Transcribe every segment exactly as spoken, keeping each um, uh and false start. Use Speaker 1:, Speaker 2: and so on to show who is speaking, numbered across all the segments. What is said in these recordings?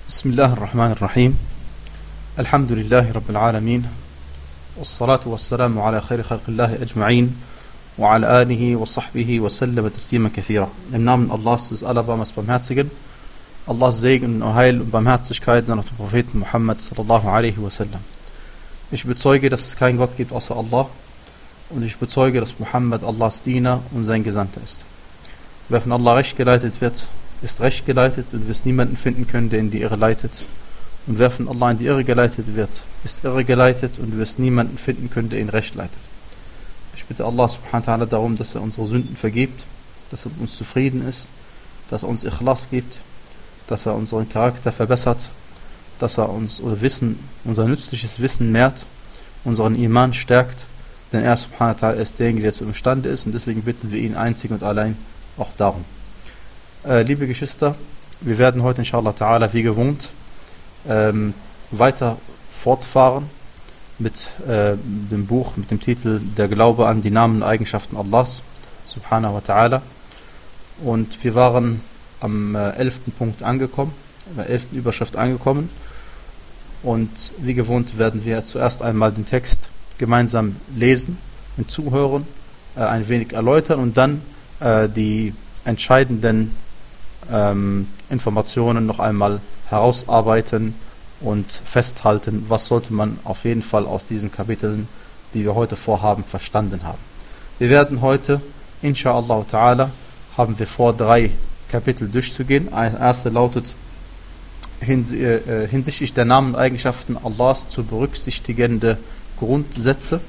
Speaker 1: بسم الله الرحمن الرحيم الحمد لله رب العالمين والصلاة والسلام على خير خلق الله أجمعين وعلى آله وصحبه وسلم تسليما كثيرا. Im Namen Allahs des Allerbarmers Barmherzigen, Allahs Segen und Heil und Barmherzigkeit seiner Propheten Muhammad sallallahu alaihi wasallam. Ich bezeuge, dass es keinen Gott gibt außer Allah, und ich bezeuge, dass Muhammad Allahs Diener und sein Gesandter ist. Wer von Allah recht geleitet wird, ist recht geleitet, und wirst niemanden finden können, der in die Irre leitet. Und wer von Allah in die Irre geleitet wird, ist irre geleitet, und du wirst niemanden finden können, der ihn recht leitet. Ich bitte Allah subhanahu wa ta'ala darum, dass er unsere Sünden vergibt, dass er mit uns zufrieden ist, dass er uns Ikhlas gibt, dass er unseren Charakter verbessert, dass er uns unser Wissen, unser nützliches Wissen mehrt, unseren Iman stärkt, denn er subhanahu wa ta'ala ist derjenige, der zu imstande ist, und deswegen bitten wir ihn einzig und allein auch darum. Äh, liebe Geschwister, wir werden heute inshallah ta'ala wie gewohnt ähm, weiter fortfahren mit äh, dem Buch mit dem Titel Der Glaube an die Namen und Eigenschaften Allahs subhanahu wa ta'ala, und wir waren am äh, elften Punkt angekommen, der elften Überschrift angekommen, und wie gewohnt werden wir zuerst einmal den Text gemeinsam lesen und zuhören, äh, ein wenig erläutern und dann äh, die entscheidenden ähm, Informationen noch einmal herausarbeiten und festhalten, was sollte man auf jeden Fall aus diesen Kapiteln, die wir heute vorhaben, verstanden haben. Wir werden heute, inshallah ta'ala, haben wir vor, drei Kapitel durchzugehen. Ein erster lautet hins äh, hinsichtlich der Namen und Eigenschaften Allahs zu berücksichtigende Grundsätze.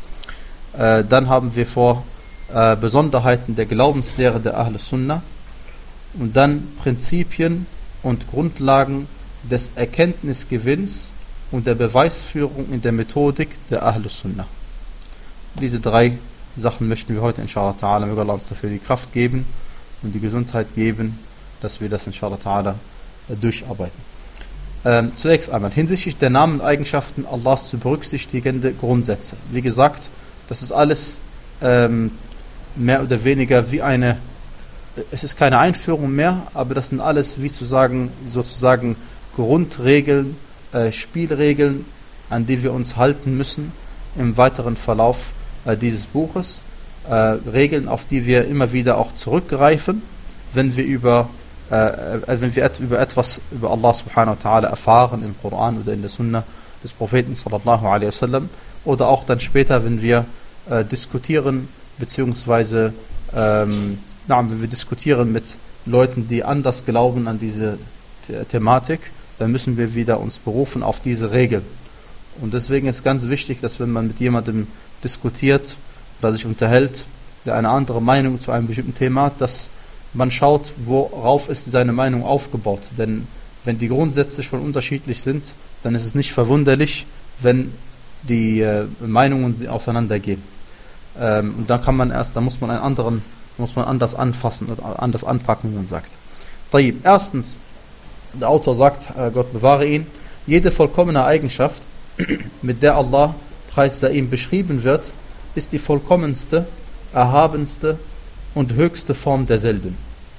Speaker 1: Äh, dann haben wir vor äh, Besonderheiten der Glaubenslehre der Ahl Sunnah, und dann Prinzipien und Grundlagen des Erkenntnisgewinns und der Beweisführung in der Methodik der Ahl Sunnah. Diese drei Sachen möchten wir heute inshallah ta'ala, möge Allah uns dafür die Kraft geben und die Gesundheit geben, dass wir das inshallah ta'ala äh, durcharbeiten. Ähm, zunächst einmal hinsichtlich der Namen und Eigenschaften Allahs zu berücksichtigende Grundsätze. Wie gesagt, das ist alles ähm, mehr oder weniger wie eine, es ist keine Einführung mehr, aber das sind alles, wie zu sagen, sozusagen Grundregeln, äh, Spielregeln, an die wir uns halten müssen im weiteren Verlauf äh, dieses Buches. Äh, Regeln, auf die wir immer wieder auch zurückgreifen, wenn wir über Äh, wenn wir et- über etwas über Allah subhanahu wa ta'ala erfahren im Koran oder in der Sunna des Propheten sallallahu alaihi wasallam, oder auch dann später, wenn wir äh, diskutieren, beziehungsweise ähm, na, wenn wir diskutieren mit Leuten, die anders glauben an diese The- Thematik, dann müssen wir wieder uns berufen auf diese Regeln. Und deswegen ist ganz wichtig, dass wenn man mit jemandem diskutiert oder sich unterhält, der eine andere Meinung zu einem bestimmten Thema hat, dass man schaut, worauf ist seine Meinung aufgebaut. Denn wenn die Grundsätze schon unterschiedlich sind, dann ist es nicht verwunderlich, wenn die äh, Meinungen auseinandergehen. Ähm, und dann kann man erst, da muss man einen anderen, muss man anders anfassen, anders anpacken, wie man sagt. Tayyib. Erstens, der Autor sagt, äh, Gott bewahre ihn, jede vollkommene Eigenschaft, mit der Allah, preis sei ihm, beschrieben wird, ist die vollkommenste, erhabenste und höchste Form derselben.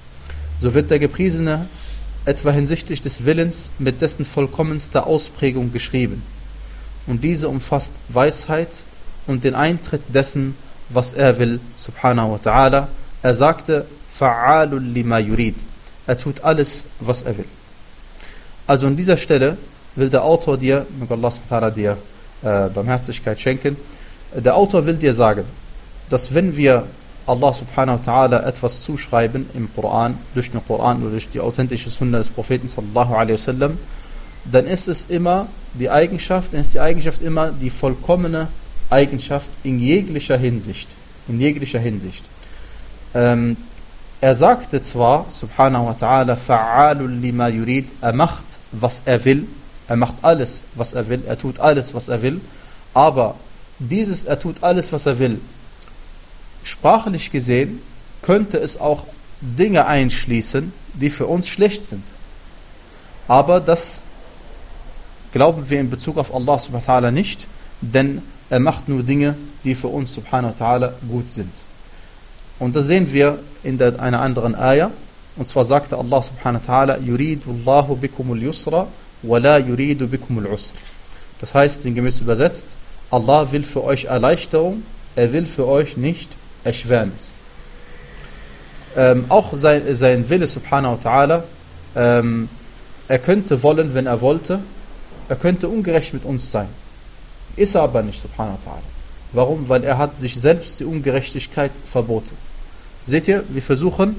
Speaker 1: So wird der Gepriesene etwa hinsichtlich des Willens mit dessen vollkommenster Ausprägung geschrieben. Und diese umfasst Weisheit und den Eintritt dessen, was er will, subhanahu wa ta'ala. Er sagte, fa'alul lima yurid. Er tut alles, was er will. Also an dieser Stelle will der Autor dir, möge Allah subhanahu wa ta'ala dir äh, Barmherzigkeit schenken, der Autor will dir sagen, dass wenn wir Allah subhanahu wa ta'ala etwas zuschreiben im Koran, durch den Koran oder durch die authentische Sunna des Propheten sallallahu alaihi wasallam, dann ist es immer die Eigenschaft, dann ist die Eigenschaft immer die vollkommene Eigenschaft in jeglicher Hinsicht. In jeglicher Hinsicht. Ähm, er sagte zwar, subhanahu wa ta'ala, fa'alul lima yurid, er macht, was er will, er macht alles, was er will, er tut alles, was er will, aber dieses, er tut alles, was er will, sprachlich gesehen, könnte es auch Dinge einschließen, die für uns schlecht sind. Aber das glauben wir in Bezug auf Allah subhanahu wa ta'ala nicht, denn er macht nur Dinge, die für uns subhanahu wa ta'ala gut sind. Und das sehen wir in der, einer anderen Ayah, Und zwar sagte Allah subhanahu wa ta'ala, yuridu Allahu bikumul yusra wa la yuridu bikumul usr. Das heißt, sinngemäß übersetzt, Allah will für euch Erleichterung, er will für euch nicht Erschwernis. Ähm, auch sein, sein Wille subhanahu wa ta'ala, ähm, er könnte wollen, wenn er wollte, er könnte ungerecht mit uns sein. Ist er aber nicht, subhanahu wa ta'ala. Warum? Weil er hat sich selbst die Ungerechtigkeit verboten. Seht ihr, wir versuchen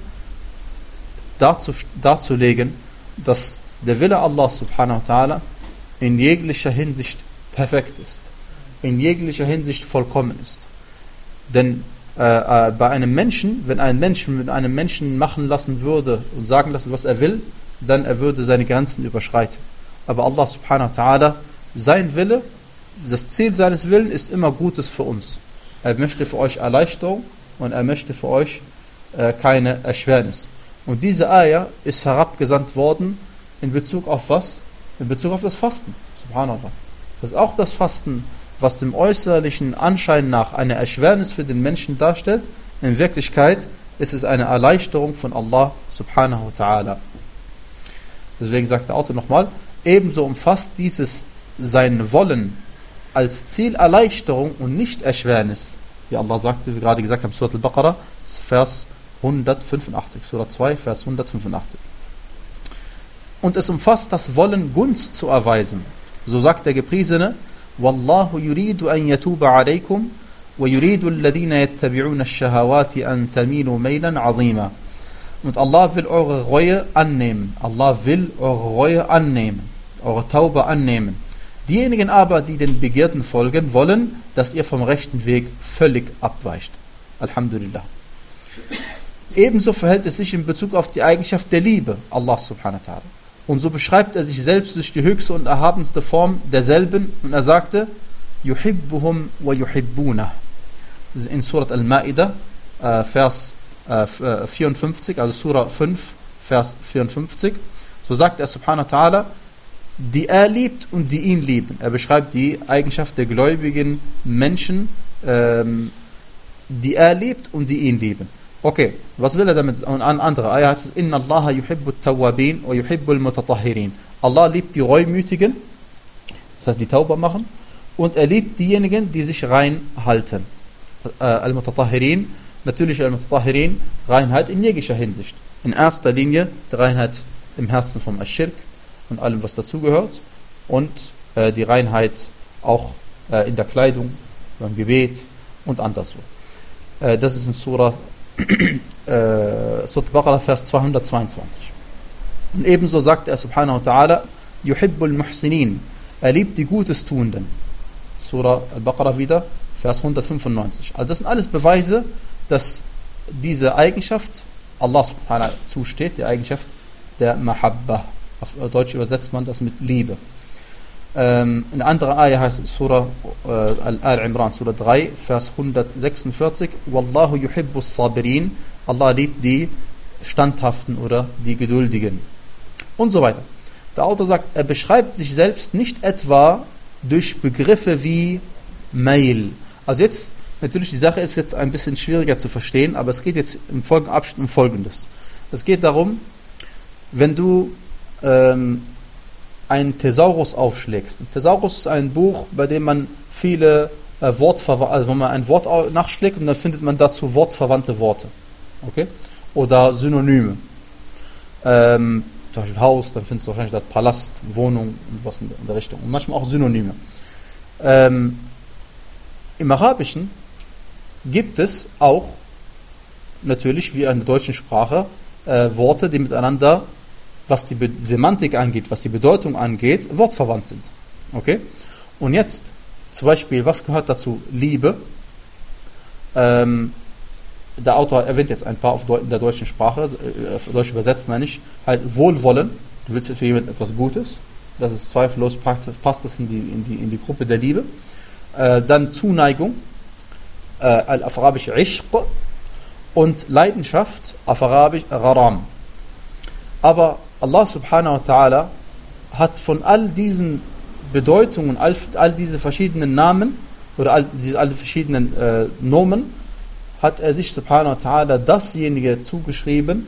Speaker 1: darzu, darzulegen, dass der Wille Allah subhanahu wa ta'ala in jeglicher Hinsicht perfekt ist. In jeglicher Hinsicht vollkommen ist. Denn äh, äh, bei einem Menschen, wenn ein Mensch mit einem Menschen machen lassen würde und sagen lassen, was er will, dann er würde seine Grenzen überschreiten. Aber Allah subhanahu wa ta'ala, sein Wille, das Ziel seines Willens ist immer Gutes für uns. Er möchte für euch Erleichterung und er möchte für euch äh, keine Erschwernis. Und diese Ayah ist herabgesandt worden in Bezug auf was? In Bezug auf das Fasten. Subhanallah. Das ist auch das Fasten, was dem äußerlichen Anschein nach eine Erschwernis für den Menschen darstellt. In Wirklichkeit ist es eine Erleichterung von Allah subhanahu wa ta'ala. Deswegen sagt der Autor nochmal, ebenso umfasst dieses sein Wollen als Ziel Erleichterung und nicht Erschwernis. Wie Allah sagte, wie wir gerade gesagt haben, Surat al-Baqarah, Vers hundertfünfundachtzig, Surah zwei, Vers hundertfünfundachtzig. Und es umfasst das Wollen, Gunst zu erweisen. So sagt der Gepriesene, Wallahu yuridu an yatuba alaykum wa yuridu alladhina yattabi'una ash-shahawati an tamilu maylan 'azima. Und Allah will eure Reue annehmen. Allah will eure Reue annehmen, eure Taube annehmen. Diejenigen aber, die den Begierden folgen, wollen, dass ihr vom rechten Weg völlig abweicht. Alhamdulillah. Ebenso verhält es sich in Bezug auf die Eigenschaft der Liebe, Allah subhanahu wa ta'ala. Und so beschreibt er sich selbst durch die höchste und erhabenste Form derselben. Und er sagte, yuhibbuhum wa yuhibbuna. In Surat al-Ma'idah, äh, Vers äh, vierundfünfzig, also Surah fünf, Vers vierundfünfzig. So sagt er subhanahu wa ta'ala, die er liebt und die ihn lieben. Er beschreibt die Eigenschaft der gläubigen Menschen, ähm, die er liebt und die ihn lieben. Okay, was will er damit? Und an andere Ayah heißt es, Inna Allaha yuhibbu at-tawwabin wa yuhibbu al-mutatahhirin. Allah liebt die Reumütigen, das heißt die Tauber machen, und er liebt diejenigen, die sich rein halten. Äh, al-mutatahhirin, natürlich al-mutatahhirin, Reinheit in jeglicher Hinsicht. In erster Linie die Reinheit im Herzen vom Aschirk und allem, was dazugehört, und äh, die Reinheit auch äh, in der Kleidung, beim Gebet und anderswo. Äh, das ist in Surah äh, Surah al-Baqarah, Vers zweihundertzweiundzwanzig. Und ebenso sagt er subhanahu wa ta'ala, yuhibbul muhsinin, er liebt die Gutes Tuenden. Surah al-Baqarah wieder, Vers hundertfünfundneunzig. Also das sind alles Beweise, dass diese Eigenschaft Allah subhanahu wa ta'ala zusteht, die Eigenschaft der Mahabba. Auf Deutsch übersetzt man das mit Liebe. Ähm, in anderer Ayah heißt es Surah äh, Al-Imran, Surah drei, Vers hundertsechsundvierzig, Wallahu yuhibbus sabirin, Allah liebt die Standhaften oder die Geduldigen. Und so weiter. Der Autor sagt, er beschreibt sich selbst nicht etwa durch Begriffe wie Mail. Also jetzt, natürlich, die Sache ist jetzt ein bisschen schwieriger zu verstehen, aber es geht jetzt im folgenden Abschnitt um Folgendes. Es geht darum, wenn du ähm, einen Thesaurus aufschlägst. Ein Thesaurus ist ein Buch, bei dem man viele äh, Wortverwandte, also wenn man ein Wort nachschlägt und dann findet man dazu wortverwandte Worte. Okay? Oder Synonyme. Ähm, zum Beispiel Haus, dann findest du wahrscheinlich das Palast, Wohnung und was in der Richtung. Und manchmal auch Synonyme. Ähm, Im Arabischen gibt es auch natürlich, wie in der deutschen Sprache, äh, Worte, die miteinander, was die Be- Semantik angeht, was die Bedeutung angeht, wortverwandt sind. Okay? Und jetzt, zum Beispiel, was gehört dazu? Liebe. Ähm, der Autor erwähnt jetzt ein paar auf Deu- in der deutschen Sprache, äh, auf Deutsch übersetzt meine ich, halt Wohlwollen. Du willst für jemanden etwas Gutes. Das ist zweifellos, passt, passt das in die, in, die, in die Gruppe der Liebe. Äh, dann Zuneigung, äh, auf Arabisch Ishq, und Leidenschaft, auf Arabisch Gharam. Aber Allah subhanahu wa ta'ala hat von all diesen Bedeutungen, all, all diese verschiedenen Namen oder all diese all verschiedenen äh, Nomen, hat er sich subhanahu wa ta'ala dasjenige zugeschrieben,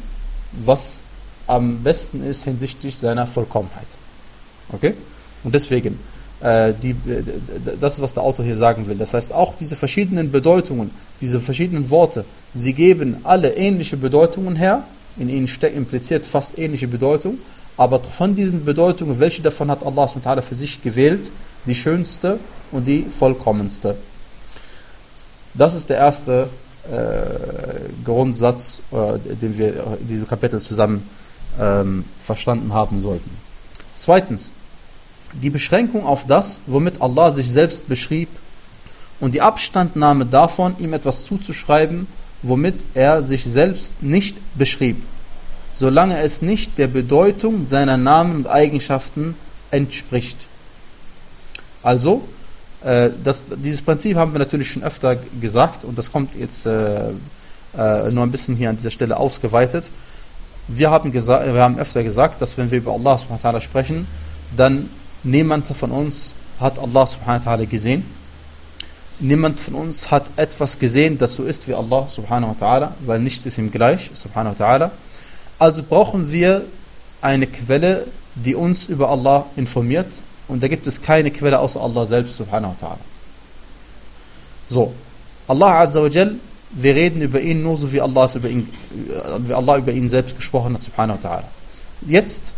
Speaker 1: was am besten ist hinsichtlich seiner Vollkommenheit. Okay? Und deswegen, äh, die, das ist, was der Autor hier sagen will. Das heißt, auch diese verschiedenen Bedeutungen, diese verschiedenen Worte, sie geben alle ähnliche Bedeutungen her. In ihnen steckt impliziert fast ähnliche Bedeutung. Aber von diesen Bedeutungen, welche davon hat Allah subhanahu wa ta'ala für sich gewählt? Die schönste und die vollkommenste. Das ist der erste äh, Grundsatz, äh, den wir in diesem Kapitel zusammen ähm, verstanden haben sollten. Zweitens, die Beschränkung auf das, womit Allah sich selbst beschrieb, und die Abstandnahme davon, ihm etwas zuzuschreiben, womit er sich selbst nicht beschrieb, solange es nicht der Bedeutung seiner Namen und Eigenschaften entspricht. Also, äh, das, dieses Prinzip haben wir natürlich schon öfter gesagt, und das kommt jetzt äh, äh, nur ein bisschen hier an dieser Stelle ausgeweitet. Wir haben, gesa- wir haben öfter gesagt, dass wenn wir über Allah subhanahu wa ta'ala sprechen, dann niemand von uns hat Allah subhanahu wa ta'ala gesehen. Niemand von uns hat etwas gesehen, das so ist wie Allah subhanahu wa ta'ala, weil nichts ist ihm gleich, subhanahu wa ta'ala. Also brauchen wir eine Quelle, die uns über Allah informiert, und da gibt es keine Quelle außer Allah selbst, subhanahu wa ta'ala. So, Allah azza wa jal, wir reden über ihn nur so, wie Allah, über ihn, wie Allah über ihn selbst gesprochen hat, subhanahu wa ta'ala. Jetzt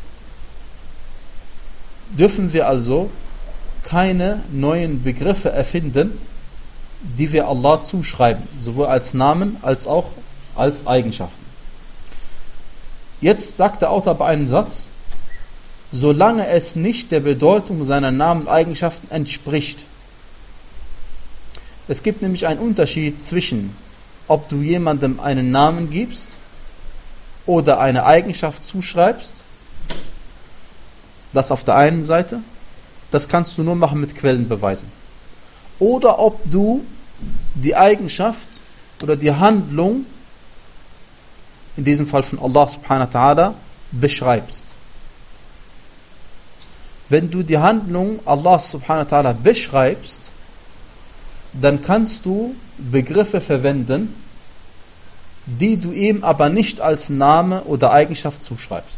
Speaker 1: dürfen wir also keine neuen Begriffe erfinden, die wir Allah zuschreiben, sowohl als Namen als auch als Eigenschaften. Jetzt sagt der Autor bei einem Satz, solange es nicht der Bedeutung seiner Namen und Eigenschaften entspricht. Es gibt nämlich einen Unterschied zwischen, ob du jemandem einen Namen gibst oder eine Eigenschaft zuschreibst. Das auf der einen Seite. Das kannst du nur machen mit Quellenbeweisen. Oder ob du die Eigenschaft oder die Handlung, in diesem Fall von Allah subhanahu wa ta'ala, beschreibst. Wenn du die Handlung Allah subhanahu wa ta'ala beschreibst, dann kannst du Begriffe verwenden, die du ihm aber nicht als Name oder Eigenschaft zuschreibst.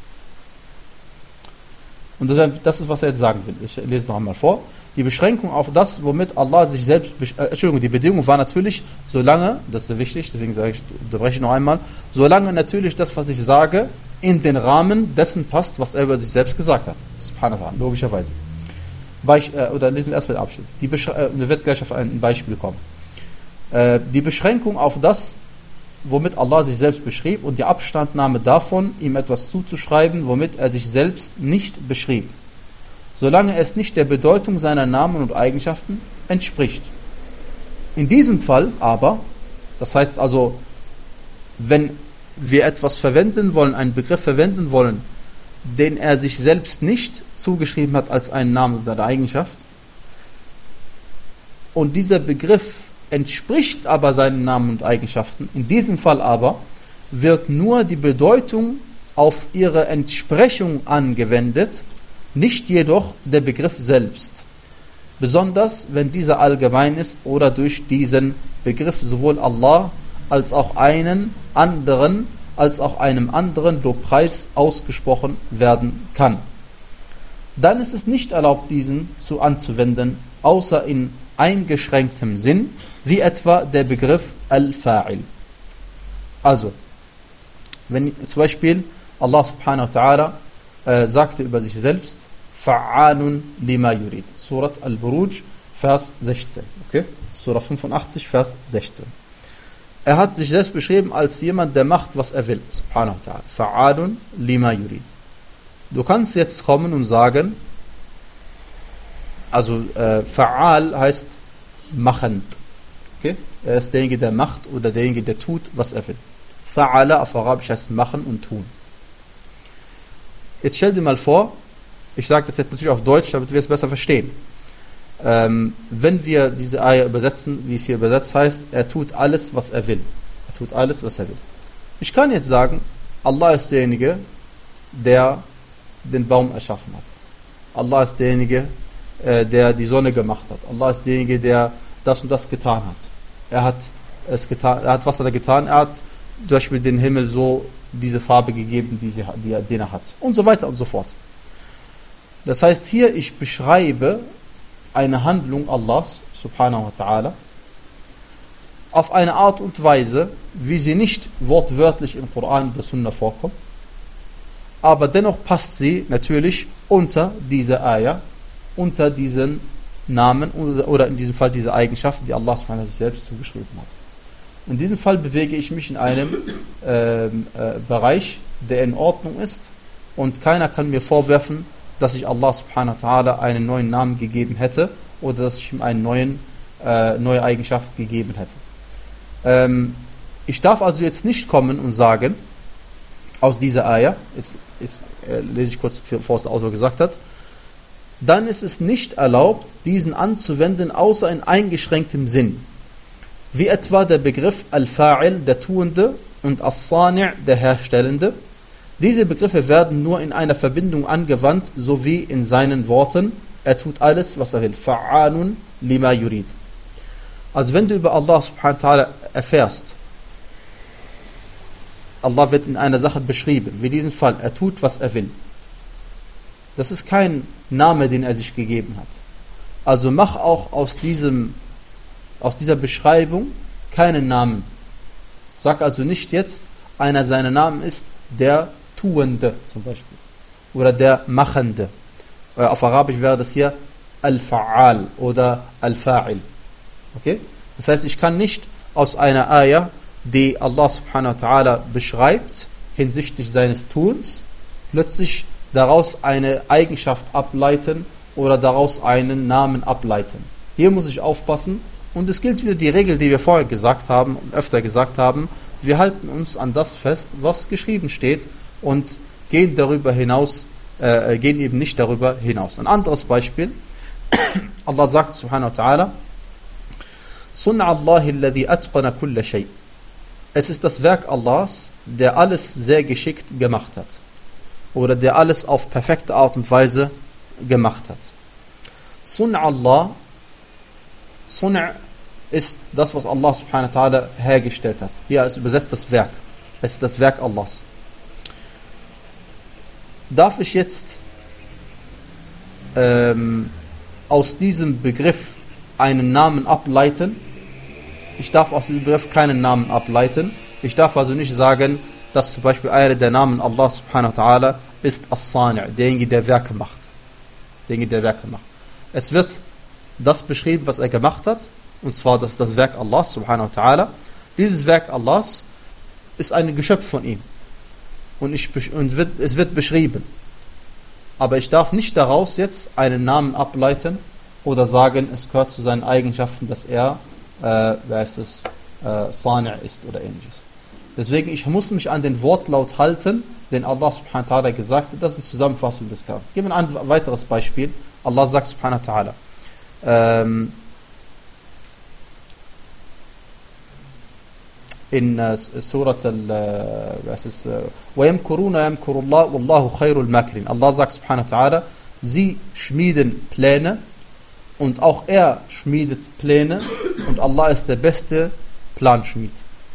Speaker 1: Und das ist, was er jetzt sagen will. Ich lese noch einmal vor. Die Beschränkung auf das, womit Allah sich selbst... Äh, Entschuldigung, die Bedingung war natürlich, solange, das ist sehr wichtig, deswegen sage ich, unterbreche ich noch einmal, solange natürlich das, was ich sage, in den Rahmen dessen passt, was er über sich selbst gesagt hat. Subhanallah, logischerweise. Beich, äh, oder lesen wir erstmal den Abschnitt. Die Besch- äh, wir werden gleich auf ein Beispiel kommen. Äh, die Beschränkung auf das, womit Allah sich selbst beschrieb, und die Abstandnahme davon, ihm etwas zuzuschreiben, womit er sich selbst nicht beschrieb, solange es nicht der Bedeutung seiner Namen und Eigenschaften entspricht. In diesem Fall aber, das heißt also, wenn wir etwas verwenden wollen, einen Begriff verwenden wollen, den er sich selbst nicht zugeschrieben hat als einen Namen oder eine Eigenschaft, und dieser Begriff entspricht aber seinen Namen und Eigenschaften, in diesem Fall aber wird nur die Bedeutung auf ihre Entsprechung angewendet, nicht jedoch der Begriff selbst. Besonders wenn dieser allgemein ist oder durch diesen Begriff sowohl Allah als auch einen anderen, als auch einem anderen Lobpreis ausgesprochen werden kann. Dann ist es nicht erlaubt, diesen zu anzuwenden, außer in eingeschränktem Sinn, wie etwa der Begriff Al-Fa'il. Also, wenn zum Beispiel Allah subhanahu wa ta'ala äh, sagte über sich selbst, Fa'anun lima yurid. Surat Al-Buruj, Vers sechzehn. Okay? Surah fünfundachtzig, Vers sechzehn. Er hat sich selbst beschrieben als jemand, der macht, was er will. Subhanahu wa ta'ala. Fa'anun lima yurid. Du kannst jetzt kommen und sagen, also äh, Fa'al heißt machend. Okay? Er ist derjenige, der macht, oder derjenige, der tut, was er will. Fa'ala auf Arabisch heißt machen und tun. Jetzt stell dir mal vor, ich sage das jetzt natürlich auf Deutsch, damit wir es besser verstehen. Ähm, wenn wir diese Ayah übersetzen, wie es hier übersetzt heißt, er tut alles, was er will. Er tut alles, was er will. Ich kann jetzt sagen, Allah ist derjenige, der den Baum erschaffen hat. Allah ist derjenige, äh, der die Sonne gemacht hat. Allah ist derjenige, der das und das getan hat. Er hat es getan, er hat was hat er getan? Er hat zum Beispiel den Himmel so diese Farbe gegeben, die sie, die er, den er hat. Und so weiter und so fort. Das heißt hier, ich beschreibe eine Handlung Allahs, subhanahu wa ta'ala, auf eine Art und Weise, wie sie nicht wortwörtlich im Koran und der Sunna vorkommt, aber dennoch passt sie natürlich unter diese Ayah, unter diesen Namen oder in diesem Fall diese Eigenschaften, die Allah subhanahu wa ta'ala sich selbst zugeschrieben hat. In diesem Fall bewege ich mich in einem äh, äh, Bereich, der in Ordnung ist, und keiner kann mir vorwerfen, dass ich Allah subhanahu wa ta'ala einen neuen Namen gegeben hätte oder dass ich ihm eine neuen, äh, neue Eigenschaft gegeben hätte. Ähm, ich darf also jetzt nicht kommen und sagen, aus dieser Ayah, jetzt, jetzt äh, lese ich kurz, bevor es der Autor gesagt hat, dann ist es nicht erlaubt, diesen anzuwenden, außer in eingeschränktem Sinn. Wie etwa der Begriff Al-Fa'il, der Tuende, und As-Sani', der Herstellende. Diese Begriffe werden nur in einer Verbindung angewandt, sowie in seinen Worten, er tut alles, was er will. Fa'anun lima yurid. Also wenn du über Allah subhanahu wa ta'ala erfährst, Allah wird in einer Sache beschrieben, wie in diesem Fall, er tut, was er will. Das ist kein Name, den er sich gegeben hat. Also mach auch aus diesem, aus dieser Beschreibung keinen Namen. Sag also nicht jetzt, einer seiner Namen ist der Tuende zum Beispiel. Oder der Machende. Auf Arabisch wäre das hier Al-Fa'al oder Al-Fa'il. Okay? Das heißt, ich kann nicht aus einer Ayah, die Allah subhanahu wa ta'ala beschreibt, hinsichtlich seines Tuns, plötzlich daraus eine Eigenschaft ableiten oder daraus einen Namen ableiten. Hier muss ich aufpassen, und es gilt wieder die Regel, die wir vorher gesagt haben und öfter gesagt haben, wir halten uns an das fest, was geschrieben steht, und gehen darüber hinaus, äh, gehen eben nicht darüber hinaus. Ein anderes Beispiel, Allah sagt subhanahu wa ta'ala, Sun'a Allahi alladhi atqana kulla shay. Es ist das Werk Allahs, der alles sehr geschickt gemacht hat. Oder der alles auf perfekte Art und Weise gemacht hat. Sun'a Allah, Sun'a ist das, was Allah subhanahu wa ta'ala hergestellt hat. Hier ist übersetzt das Werk. Es ist das Werk Allahs. Darf ich jetzt ähm, aus diesem Begriff einen Namen ableiten? Ich darf aus diesem Begriff keinen Namen ableiten. Ich darf also nicht sagen, dass zum Beispiel einer der Namen Allah subhanahu wa ta'ala ist As-Sani', derjenige, der Werke macht. Derjenige, der Werke macht. Es wird das beschrieben, was er gemacht hat, und zwar das, das Werk Allahs subhanahu wa ta'ala. Dieses Werk Allahs ist ein Geschöpf von ihm. Und, ich, und wird, es wird beschrieben. Aber ich darf nicht daraus jetzt einen Namen ableiten oder sagen, es gehört zu seinen Eigenschaften, dass er äh, wer ist es, äh, Sani' ist oder ähnliches. Deswegen, ich muss mich an den Wortlaut halten, den Allah subhanahu wa ta'ala gesagt hat. Das ist die Zusammenfassung des Ganzen. Ich gebe ein weiteres Beispiel. Allah sagt subhanahu wa ta'ala, ähm, in uh, Surat al was ist وَيَمْكُرُونَ يَمْكُرُ اللَّهُ وَاللَّهُ خَيْرُ الْمَاكِرِينَ. Allah sagt subhanahu wa ta'ala, sie schmieden Pläne und auch er schmiedet Pläne und Allah ist der beste Planschmied.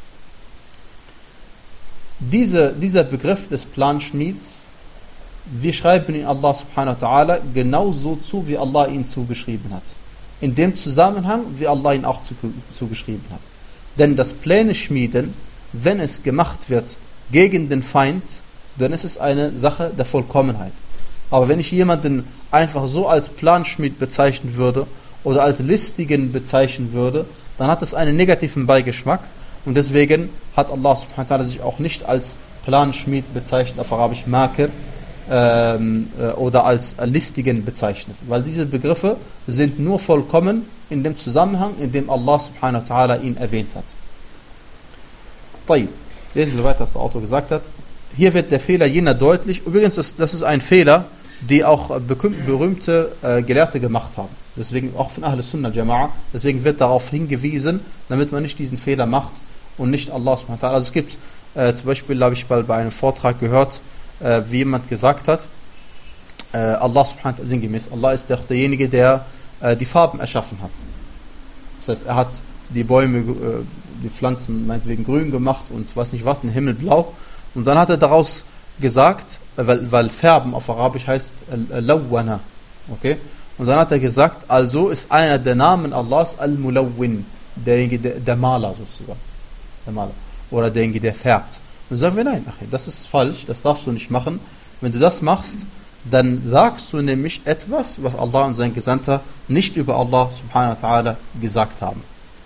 Speaker 1: Diese, dieser Begriff des Planschmieds, wir schreiben ihn Allah subhanahu wa ta'ala genauso zu, wie Allah ihn zugeschrieben hat. In dem Zusammenhang, wie Allah ihn auch zugeschrieben hat. Denn das Pläne schmieden, wenn es gemacht wird gegen den Feind, dann ist es eine Sache der Vollkommenheit. Aber wenn ich jemanden einfach so als Planschmied bezeichnen würde oder als Listigen bezeichnen würde, dann hat es einen negativen Beigeschmack, und deswegen hat Allah subhanahu wa ta'ala sich auch nicht als Planschmied bezeichnet, auf Arabisch Makir, ähm, äh, oder als Listigen bezeichnet. Weil diese Begriffe sind nur vollkommen in dem Zusammenhang, in dem Allah subhanahu wa ta'ala ihn erwähnt hat. طيب. Lesen wir weiter, was der Autor gesagt hat. Hier wird der Fehler jener deutlich. Übrigens, das, das ist ein Fehler, die auch berühmte äh, Gelehrte gemacht haben. Deswegen auch von Ahl Sunnah Jama'a. Deswegen wird darauf hingewiesen, damit man nicht diesen Fehler macht und nicht Allah subhanahu wa ta'ala. Also es gibt äh, zum Beispiel, habe ich mal bei einem Vortrag gehört, äh, wie jemand gesagt hat, äh, Allah subhanahu wa ta'ala, sinngemäß, Allah ist auch derjenige, der äh, die Farben erschaffen hat. Das heißt, er hat die Bäume äh, die Pflanzen meinetwegen grün gemacht und weiß nicht was, den Himmel blau. Und dann hat er daraus gesagt, weil, weil Färben auf Arabisch heißt Lawwana, okay? Und dann hat er gesagt, also ist einer der Namen Allahs Al-Mulawwin, derjenige, der, der Maler sozusagen, der Maler, oder derjenige, der färbt. Und sagen wir, nein, das ist falsch, das darfst du nicht machen. Wenn du das machst, dann sagst du nämlich etwas, was Allah und sein Gesandter nicht über Allah subhanahu wa ta'ala gesagt haben.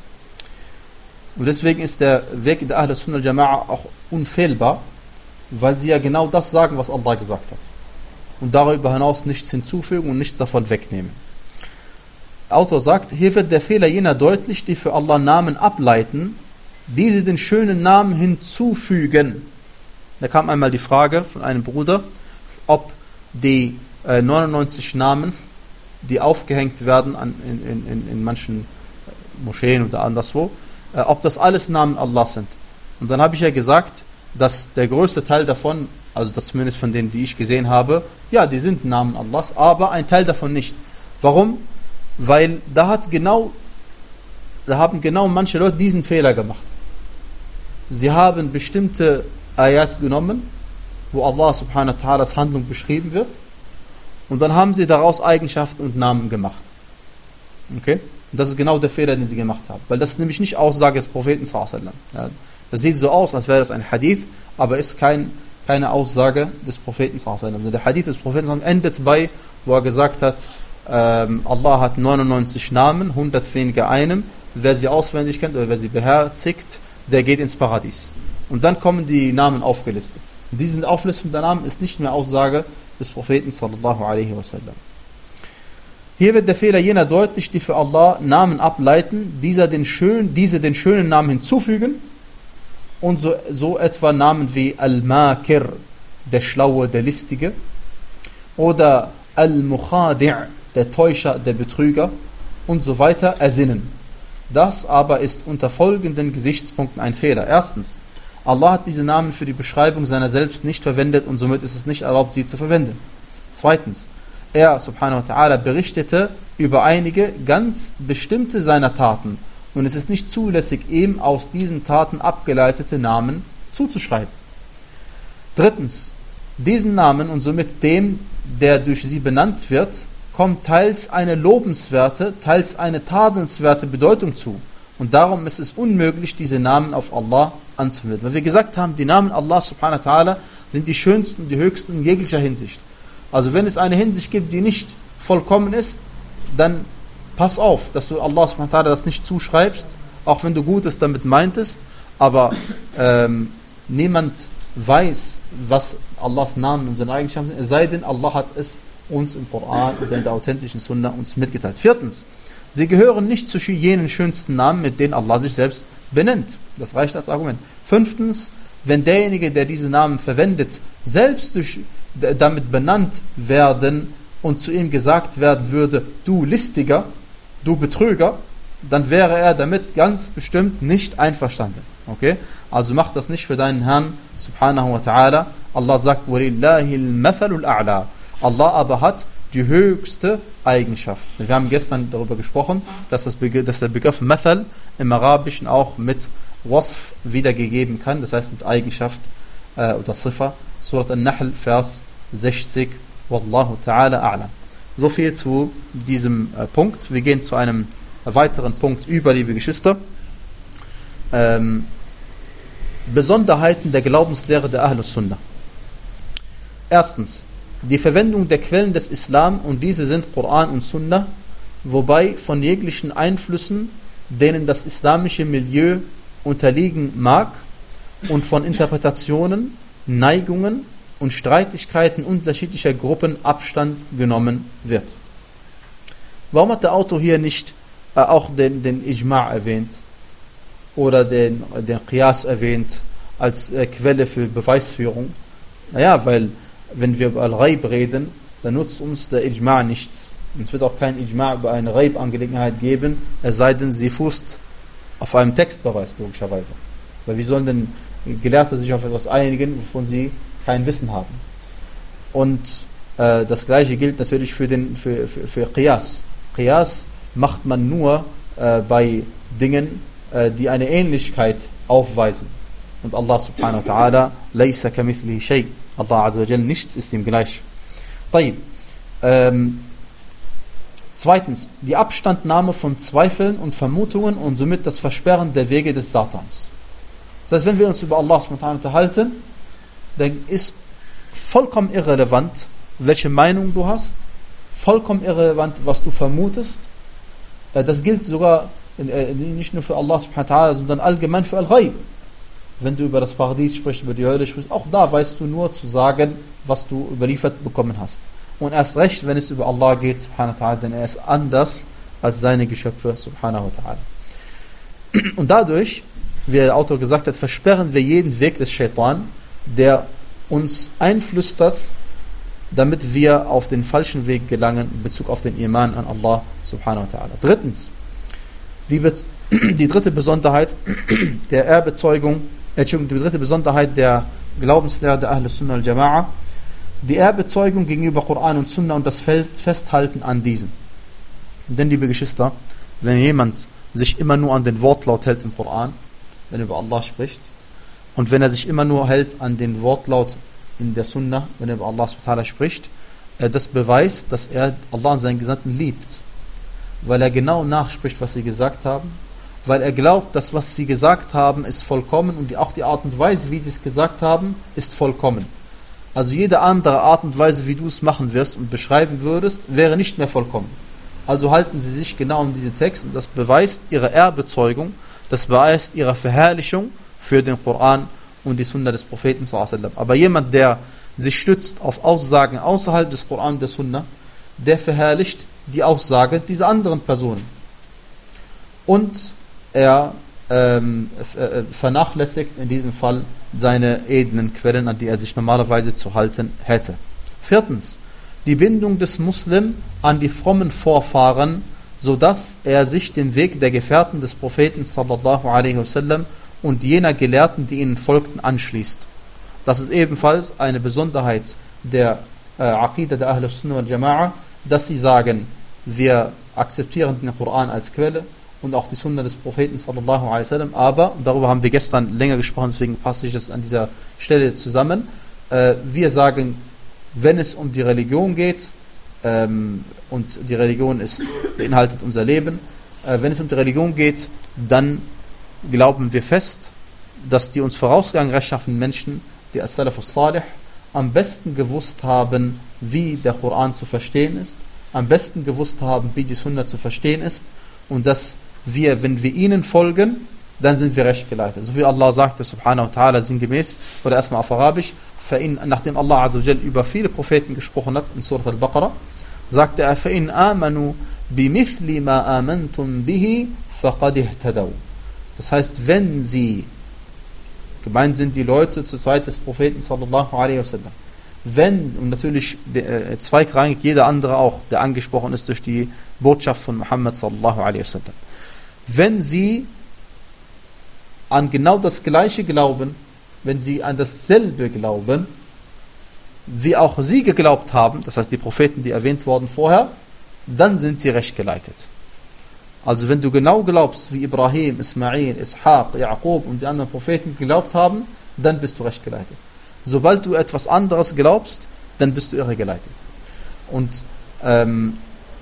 Speaker 1: Und deswegen ist der Weg der Ahl Sunnah al-Jama'a auch unfehlbar, weil sie ja genau das sagen, was Allah gesagt hat. Und darüber hinaus nichts hinzufügen und nichts davon wegnehmen. Der Autor sagt, hier wird der Fehler jener deutlich, die für Allah Namen ableiten, die sie den schönen Namen hinzufügen. Da kam einmal die Frage von einem Bruder, ob die äh, neunundneunzig Namen, die aufgehängt werden an, in, in, in manchen Moscheen oder anderswo, äh, ob das alles Namen Allahs sind. Und dann habe ich ja gesagt, dass der größte Teil davon, also das zumindest von denen, die ich gesehen habe, ja, die sind Namen Allahs, aber ein Teil davon nicht. Warum? Weil da hat genau, da haben genau manche Leute diesen Fehler gemacht. Sie haben bestimmte Ayat genommen, wo Allah subhanahu wa ta'alas Handlung beschrieben wird, und dann haben sie daraus Eigenschaften und Namen gemacht. Okay? Und das ist genau der Fehler, den sie gemacht haben. Weil das ist nämlich nicht Aussage des Propheten sallallahu alaihi wasallam. Ja, das sieht so aus, als wäre das ein Hadith, aber ist kein, keine Aussage des Propheten sallallahu alaihi wasallam. Der Hadith des Propheten sallallahu alaihi wasallam endet bei, wo er gesagt hat, ähm, Allah hat neunundneunzig Namen, hundert weniger einem. Wer sie auswendig kennt oder wer sie beherzigt, der geht ins Paradies. Und dann kommen die Namen aufgelistet. Und diese Auflistung der Namen ist nicht mehr Aussage des Propheten sallallahu alaihi wasallam. Hier wird der Fehler jener deutlich, die für Allah Namen ableiten, dieser den schön, diese den schönen Namen hinzufügen und so, so etwa Namen wie Al-Makir, der Schlaue, der Listige, oder Al-Mukhadi', der Täuscher, der Betrüger und so weiter ersinnen. Das aber ist unter folgenden Gesichtspunkten ein Fehler. Erstens, Allah hat diese Namen für die Beschreibung seiner selbst nicht verwendet und somit ist es nicht erlaubt, sie zu verwenden. Zweitens, er, subhanahu wa ta'ala, berichtete über einige ganz bestimmte seiner Taten und es ist nicht zulässig, ihm aus diesen Taten abgeleitete Namen zuzuschreiben. Drittens, diesen Namen und somit dem, der durch sie benannt wird, kommt teils eine lobenswerte, teils eine tadelnswerte Bedeutung zu. Und darum ist es unmöglich, diese Namen auf Allah anzuwenden. Weil wir gesagt haben, die Namen Allah subhanahu wa ta'ala sind die schönsten, die höchsten in jeglicher Hinsicht. Also wenn es eine Hinsicht gibt, die nicht vollkommen ist, dann pass auf, dass du Allah subhanahu wa ta'ala das nicht zuschreibst, auch wenn du Gutes damit meintest, aber ähm, niemand weiß, was Allahs Namen und seine Eigenschaften sind, es sei denn, Allah hat es uns im Koran oder in der authentischen Sunna uns mitgeteilt. Viertens, sie gehören nicht zu jenen schönsten Namen, mit denen Allah sich selbst benennt. Das reicht als Argument. Fünftens, wenn derjenige, der diese Namen verwendet, selbst durch, damit benannt werden und zu ihm gesagt werden würde, du Listiger, du Betrüger, dann wäre er damit ganz bestimmt nicht einverstanden. Okay? Also mach das nicht für deinen Herrn, subhanahu wa ta'ala. Allah sagt, وَلِلَّهِ الْمَثَلُ الْأَعْلَى. Allah aber hat die höchste Eigenschaft. Wir haben gestern darüber gesprochen, dass, das Begriff, dass der Begriff Mathal im Arabischen auch mit Wasf wiedergegeben kann, das heißt mit Eigenschaft äh, oder Sifa. Surat An-Nahl, Vers sechzig. Wallahu ta'ala a'lam. So viel zu diesem äh, Punkt. Wir gehen zu einem weiteren Punkt über, liebe Geschwister. Ähm, Besonderheiten der Glaubenslehre der Ahlus Sunnah. Erstens, die Verwendung der Quellen des Islam, und diese sind Koran und Sunnah, wobei von jeglichen Einflüssen, denen das islamische Milieu unterliegen mag, und von Interpretationen, Neigungen und Streitigkeiten unterschiedlicher Gruppen Abstand genommen wird. Warum hat der Autor hier nicht äh, auch den, den Ijma' erwähnt oder den, den Qiyas erwähnt als äh, Quelle für Beweisführung? Naja, weil wenn wir über Al-Ghaib reden, dann nutzt uns der Ijma' nichts. Und es wird auch kein Ijma' über eine Ghaib-Angelegenheit geben, es sei denn, sie fußt auf einem Textbeweis, logischerweise. Weil wie sollen denn Gelehrte sich auf etwas einigen, wovon sie kein Wissen haben? Und äh, das Gleiche gilt natürlich für, den, für, für, für Qiyas. Qiyas macht man nur äh, bei Dingen, äh, die eine Ähnlichkeit aufweisen. Und Allah subhanahu wa ta'ala, laysa kamithlihi shay. Allah azza wa jalla, nichts ist ihm gleich. طيب. Ähm, zweitens, die Abstandnahme von Zweifeln und Vermutungen und somit das Versperren der Wege des Satans. Das heißt, wenn wir uns über Allah subhanahu wa ta'ala unterhalten, dann ist vollkommen irrelevant, welche Meinung du hast, vollkommen irrelevant, was du vermutest. Das gilt sogar nicht nur für Allah subhanahu wa ta'ala, sondern allgemein für Al-Ghaib. Wenn du über das Paradies sprichst, über die Hölle sprichst, auch da weißt du nur zu sagen, was du überliefert bekommen hast. Und erst recht, wenn es über Allah geht, subhanahu wa ta'ala, denn er ist anders als seine Geschöpfe, subhanahu wa ta'ala. Und dadurch, wie der Autor gesagt hat, versperren wir jeden Weg des Shaitan, der uns einflüstert, damit wir auf den falschen Weg gelangen in Bezug auf den Iman an Allah subhanahu wa ta'ala. Drittens, die, Be die dritte Besonderheit der Ehrbezeugung, äh, die dritte Besonderheit der Glaubenslehre der Ahl Sunnah al-Jama'a, die Ehrbezeugung gegenüber Koran und Sunna und das Festhalten an diesen. Denn, liebe Geschwister, wenn jemand sich immer nur an den Wortlaut hält im Koran, wenn er über Allah spricht, und wenn er sich immer nur hält an den Wortlaut in der Sunna, wenn er über Allah subhanahu wa ta'ala spricht, das beweist, dass er Allah und seinen Gesandten liebt. Weil er genau nachspricht, was sie gesagt haben, weil er glaubt, dass was sie gesagt haben, ist vollkommen und auch die Art und Weise, wie sie es gesagt haben, ist vollkommen. Also jede andere Art und Weise, wie du es machen wirst und beschreiben würdest, wäre nicht mehr vollkommen. Also halten sie sich genau an diesen Text und das beweist ihre Ehrbezeugung, das beweist ihre Verherrlichung für den Koran und die Sunna des Propheten sallallahu alaihi wasallam. Aber jemand, der sich stützt auf Aussagen außerhalb des Koran und der Sunna, der verherrlicht die Aussage dieser anderen Personen. Und er ähm, vernachlässigt in diesem Fall seine edlen Quellen, an die er sich normalerweise zu halten hätte. Viertens, die Bindung des Muslim an die frommen Vorfahren, sodass er sich dem Weg der Gefährten des Propheten sallallahu alaihi wasallam und jener Gelehrten, die ihnen folgten, anschließt. Das ist ebenfalls eine Besonderheit der äh, Aqidah der Ahl Sunnah wal Jama'a, dass sie sagen, wir akzeptieren den Koran als Quelle und auch die Sunna des Propheten sallallahu alaihi wasallam, aber, und darüber haben wir gestern länger gesprochen, deswegen passe ich das an dieser Stelle zusammen, äh, wir sagen, wenn es um die Religion geht, ähm, und die Religion ist, beinhaltet unser Leben, äh, wenn es um die Religion geht, dann glauben wir fest, dass die uns vorausgegangen rechtschaffenen Menschen, die As-Salaf al-Salih, am besten gewusst haben, wie der Koran zu verstehen ist, am besten gewusst haben, wie die Sunna zu verstehen ist und dass wir, wenn wir ihnen folgen, dann sind wir recht geleitet. So wie Allah sagte, subhanahu wa ta'ala, sinngemäß, oder erstmal auf Arabisch, فإن, nachdem Allah azza wa jal über viele Propheten gesprochen hat, in Surah al-Baqarah, sagte er, فَإِنْ آمَنُوا بِمِثْلِ مَا آمَنْتُمْ بِهِ فَقَدْ اهْتَدَوْا. Das heißt, wenn sie, gemeint sind die Leute zur Zeit des Propheten sallallahu alaihi wasallam, wenn, und natürlich äh, zweitrangig jeder andere auch, der angesprochen ist durch die Botschaft von Muhammad sallallahu alaihi wasallam, wenn sie an genau das Gleiche glauben, wenn sie an dasselbe glauben, wie auch sie geglaubt haben, das heißt die Propheten, die erwähnt wurden vorher, dann sind sie recht geleitet. Also wenn du genau glaubst, wie Ibrahim, Ismail, Ishaq, Yaqub und die anderen Propheten geglaubt haben, dann bist du recht geleitet. Sobald du etwas anderes glaubst, dann bist du irregeleitet. Und ähm,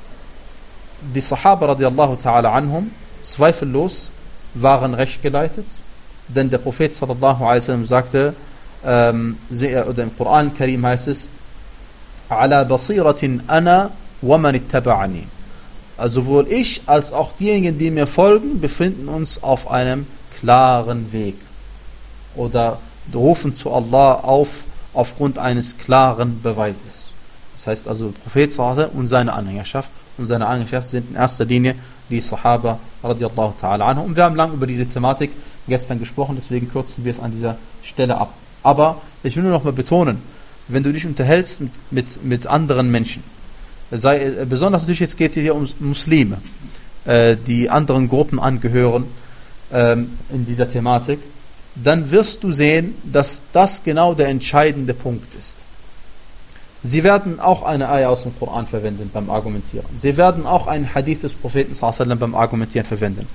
Speaker 1: die Sahaba radiallahu ta'ala anhum, zweifellos, waren recht geleitet, denn der Prophet sallallahu alaihi wasallam sagte, ähm, oder im Koran Karim heißt es, ala basiratin ana wa man ittaba'ani. Also sowohl ich als auch diejenigen, die mir folgen, befinden uns auf einem klaren Weg. Oder rufen zu Allah auf aufgrund eines klaren Beweises. Das heißt also, der Prophet sallallahu alaihi wasallam und seine Anhängerschaft und seine Anhängerschaft sind in erster Linie die Sahaba radiallahu ta'ala anhu. Und wir haben lange über diese Thematik gestern gesprochen, deswegen kürzen wir es an dieser Stelle ab. Aber ich will nur noch mal betonen, wenn du dich unterhältst mit, mit, mit anderen Menschen, sei, besonders natürlich jetzt geht es hier um Muslime, äh, die anderen Gruppen angehören ähm, in dieser Thematik, dann wirst du sehen, dass das genau der entscheidende Punkt ist. Sie werden auch eine Ayah aus dem Koran verwenden beim Argumentieren. Sie werden auch einen Hadith des Propheten sallallahu alaihi wasallam beim Argumentieren verwenden.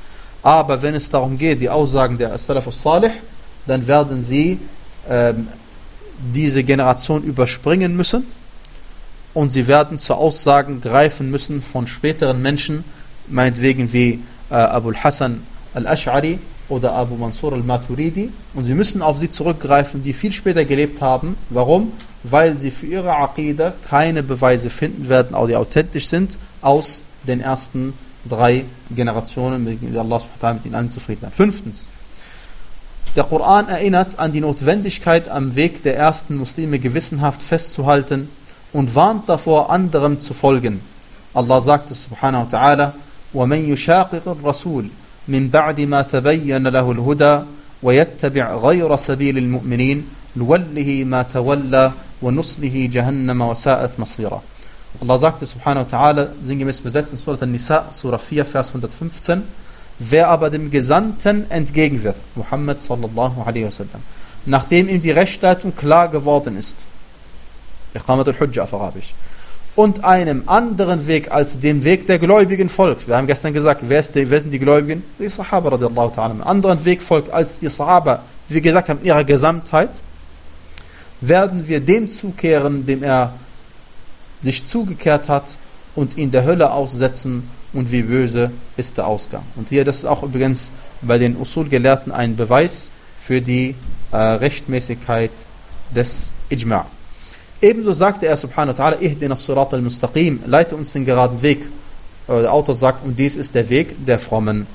Speaker 1: Aber wenn es darum geht, die Aussagen der As-Salaf as-Salih, dann werden sie ähm, diese Generation überspringen müssen und sie werden zu Aussagen greifen müssen von späteren Menschen, meinetwegen wie äh, Abul Hasan al-Ash'ari oder Abu Mansur al-Maturidi, und sie müssen auf sie zurückgreifen, die viel später gelebt haben. Warum? Weil sie für ihre Aqida keine Beweise finden werden, die authentisch sind, aus den ersten drei Generationen, mit denen Allah subhanahu wa ta'ala mit ihnen allen zufrieden hat. Fünftens, der Koran erinnert an die Notwendigkeit, am Weg der ersten Muslime gewissenhaft festzuhalten und warnt davor, anderem zu folgen. Allah sagte subhanahu wa ta'ala: وَمَنْ يُشَاقِقِ الرَّسُولِ مِنْ بَعْدِ مَا تَبَيَّنَ لَهُ الْهُدَى وَيَتَّبِعْ غَيْرَ سَبِيلِ الْمُؤْمِنِينَ نُوَلِّهِ مَا تَوَلَّى وَنُصْلِهِ جَهَنَّمَ وَسَاءَتْ مَصِيرًا. Allah sagte subhanahu wa ta'ala, sinngemäß besetzt in Surah An-Nisa, Surah vier, Vers hundertfünfzehn: Wer aber dem Gesandten entgegen wird, Muhammad sallallahu alaihi wasallam, nachdem ihm die Rechtsleitung klar geworden ist, Iqamat al-Hujja auf Arabisch, und einem anderen Weg als dem Weg der Gläubigen folgt. Wir haben gestern gesagt, wer, ist die, wer sind die Gläubigen? Die Sahaba radiallahu ta'ala. Einem anderen Weg folgt als die Sahaba, wie wir gesagt haben, in ihrer Gesamtheit, werden wir dem zukehren, dem er sich zugekehrt hat, und ihn der Hölle aussetzen, und wie böse ist der Ausgang. Und hier, das ist auch übrigens bei den Usul-Gelehrten ein Beweis für die äh, Rechtmäßigkeit des Ijma'. Ebenso sagte er subhanahu wa ta'ala: Ihdina as-sirat al-mustaqim, leite uns den geraden Weg. Der Autor sagt, und dies ist der Weg der Frommen.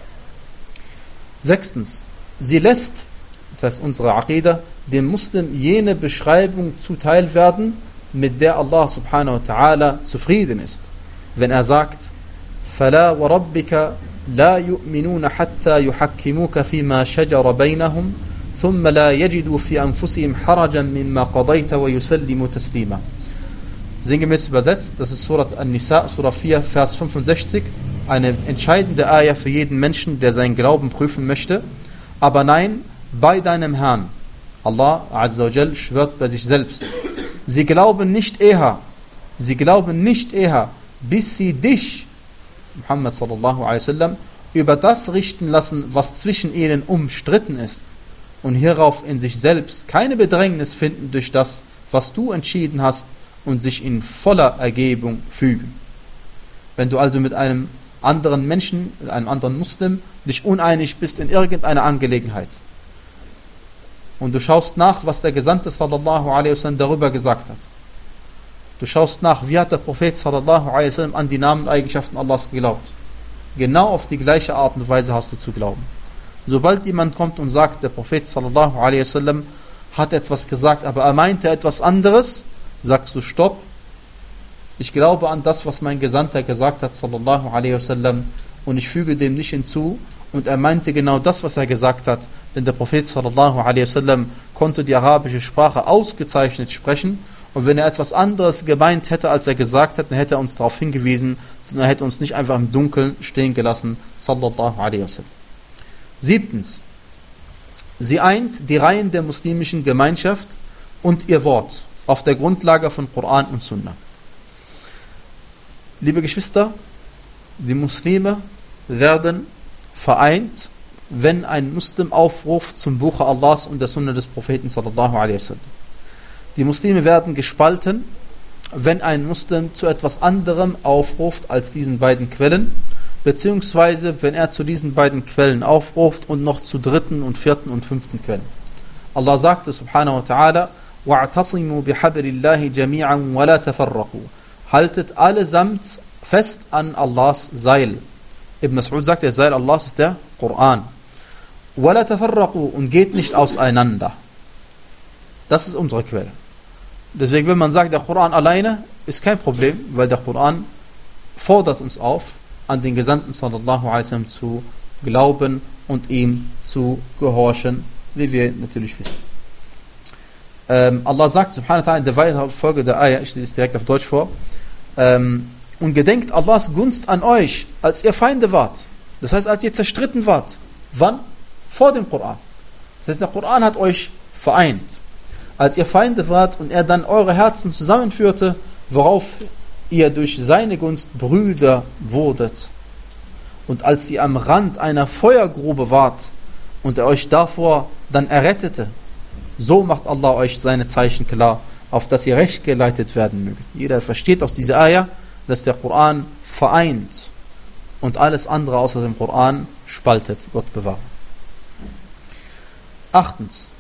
Speaker 1: Sechstens, sie lässt, das heißt unsere Aqida, dem Muslim jene Beschreibung zuteil werden, mit der Allah subhanahu wa ta'ala zufrieden ist. Wenn er sagt: فَلَا وَرَبِّكَ لَا يُؤْمِنُونَ حَتَّى يُحَكِّمُوكَ فِي مَا شَجَرَ بَيْنَهُمْ ثُمَّ لَا يَجِدُوا فِي أَنفُسِهِمْ حَرَجًا مِمَّا قَضَيْتَ وَيُسَلِّمُوا تَسْلِيمًا. Sinngemäß übersetzt, das ist Surah An-Nisa, Surah vier, Vers fünfundsechzig, eine entscheidende Ayah für jeden Menschen, der seinen Glauben prüfen möchte. Aber nein, bei deinem Herrn, Allah Azza wa Jal schwört bei sich selbst, sie glauben nicht eher, sie glauben nicht eher, bis sie dich, Muhammad sallallahu alaihi wasallam, über das richten lassen, was zwischen ihnen umstritten ist, und hierauf in sich selbst keine Bedrängnis finden durch das, was du entschieden hast, und sich in voller Ergebung fügen. Wenn du also mit einem anderen Menschen, mit einem anderen Muslim, dich uneinig bist in irgendeiner Angelegenheit, und du schaust nach, was der Gesandte sallallahu alaihi wasallam darüber gesagt hat, du schaust nach, wie hat der Prophet sallallahu alaihi wasallam an die Namen und Eigenschaften Allahs geglaubt, genau auf die gleiche Art und Weise hast du zu glauben. Sobald jemand kommt und sagt, der Prophet sallallahu alaihi wasallam hat etwas gesagt, aber er meinte etwas anderes, sagst du: Stopp, ich glaube an das, was mein Gesandter gesagt hat sallallahu alaihi wasallam, und ich füge dem nicht hinzu, und er meinte genau das, was er gesagt hat, denn der Prophet sallallahu alaihi wasallam konnte die arabische Sprache ausgezeichnet sprechen, und wenn er etwas anderes gemeint hätte, als er gesagt hat, dann hätte er uns darauf hingewiesen, sondern er hätte uns nicht einfach im Dunkeln stehen gelassen, sallallahu alaihi wasallam. Siebtens, sie eint die Reihen der muslimischen Gemeinschaft und ihr Wort auf der Grundlage von Koran und Sunna. Liebe Geschwister, die Muslime werden vereint, wenn ein Muslim aufruft zum Buche Allahs und der Sunna des Propheten sallallahu alaihi wasallam. Die Muslime werden gespalten, wenn ein Muslim zu etwas anderem aufruft als diesen beiden Quellen, beziehungsweise wenn er zu diesen beiden Quellen aufruft und noch zu dritten und vierten und fünften Quellen. Allah sagte subhanahu wa ta'ala: وَاعْتَصِمُوا بِحَبْلِ اللَّهِ جَمِيعًا وَلَا تَفَرَّقُوا. Haltet allesamt fest an Allahs Seil. Ibn Mas'ud sagt, der Seil Allahs ist der Koran. وَلَا تَفَرَّقُوا, und geht nicht auseinander. Das ist unsere Quelle. Deswegen, wenn man sagt, der Koran alleine, ist kein Problem, weil der Koran fordert uns auf, an den Gesandten sallallahu alaihi wasallam zu glauben und ihm zu gehorchen, wie wir natürlich wissen. Ähm, Allah sagt subhanahu wa ta'ala in der weiteren Folge der Ayah, ich lese es direkt auf Deutsch vor, ähm, und gedenkt Allahs Gunst an euch, als ihr Feinde wart. Das heißt, als ihr zerstritten wart. Wann? Vor dem Koran. Das heißt, der Koran hat euch vereint. Als ihr Feinde wart und er dann eure Herzen zusammenführte, worauf ihr durch seine Gunst Brüder wurdet. und als ihr am Rand einer Feuergrube wart und er euch davor dann errettete, so macht Allah euch seine Zeichen klar, auf dass ihr recht geleitet werden mögt. Jeder versteht aus dieser Ayah, dass der Koran vereint und alles andere außer dem Koran spaltet. Gott bewahre. Achtens.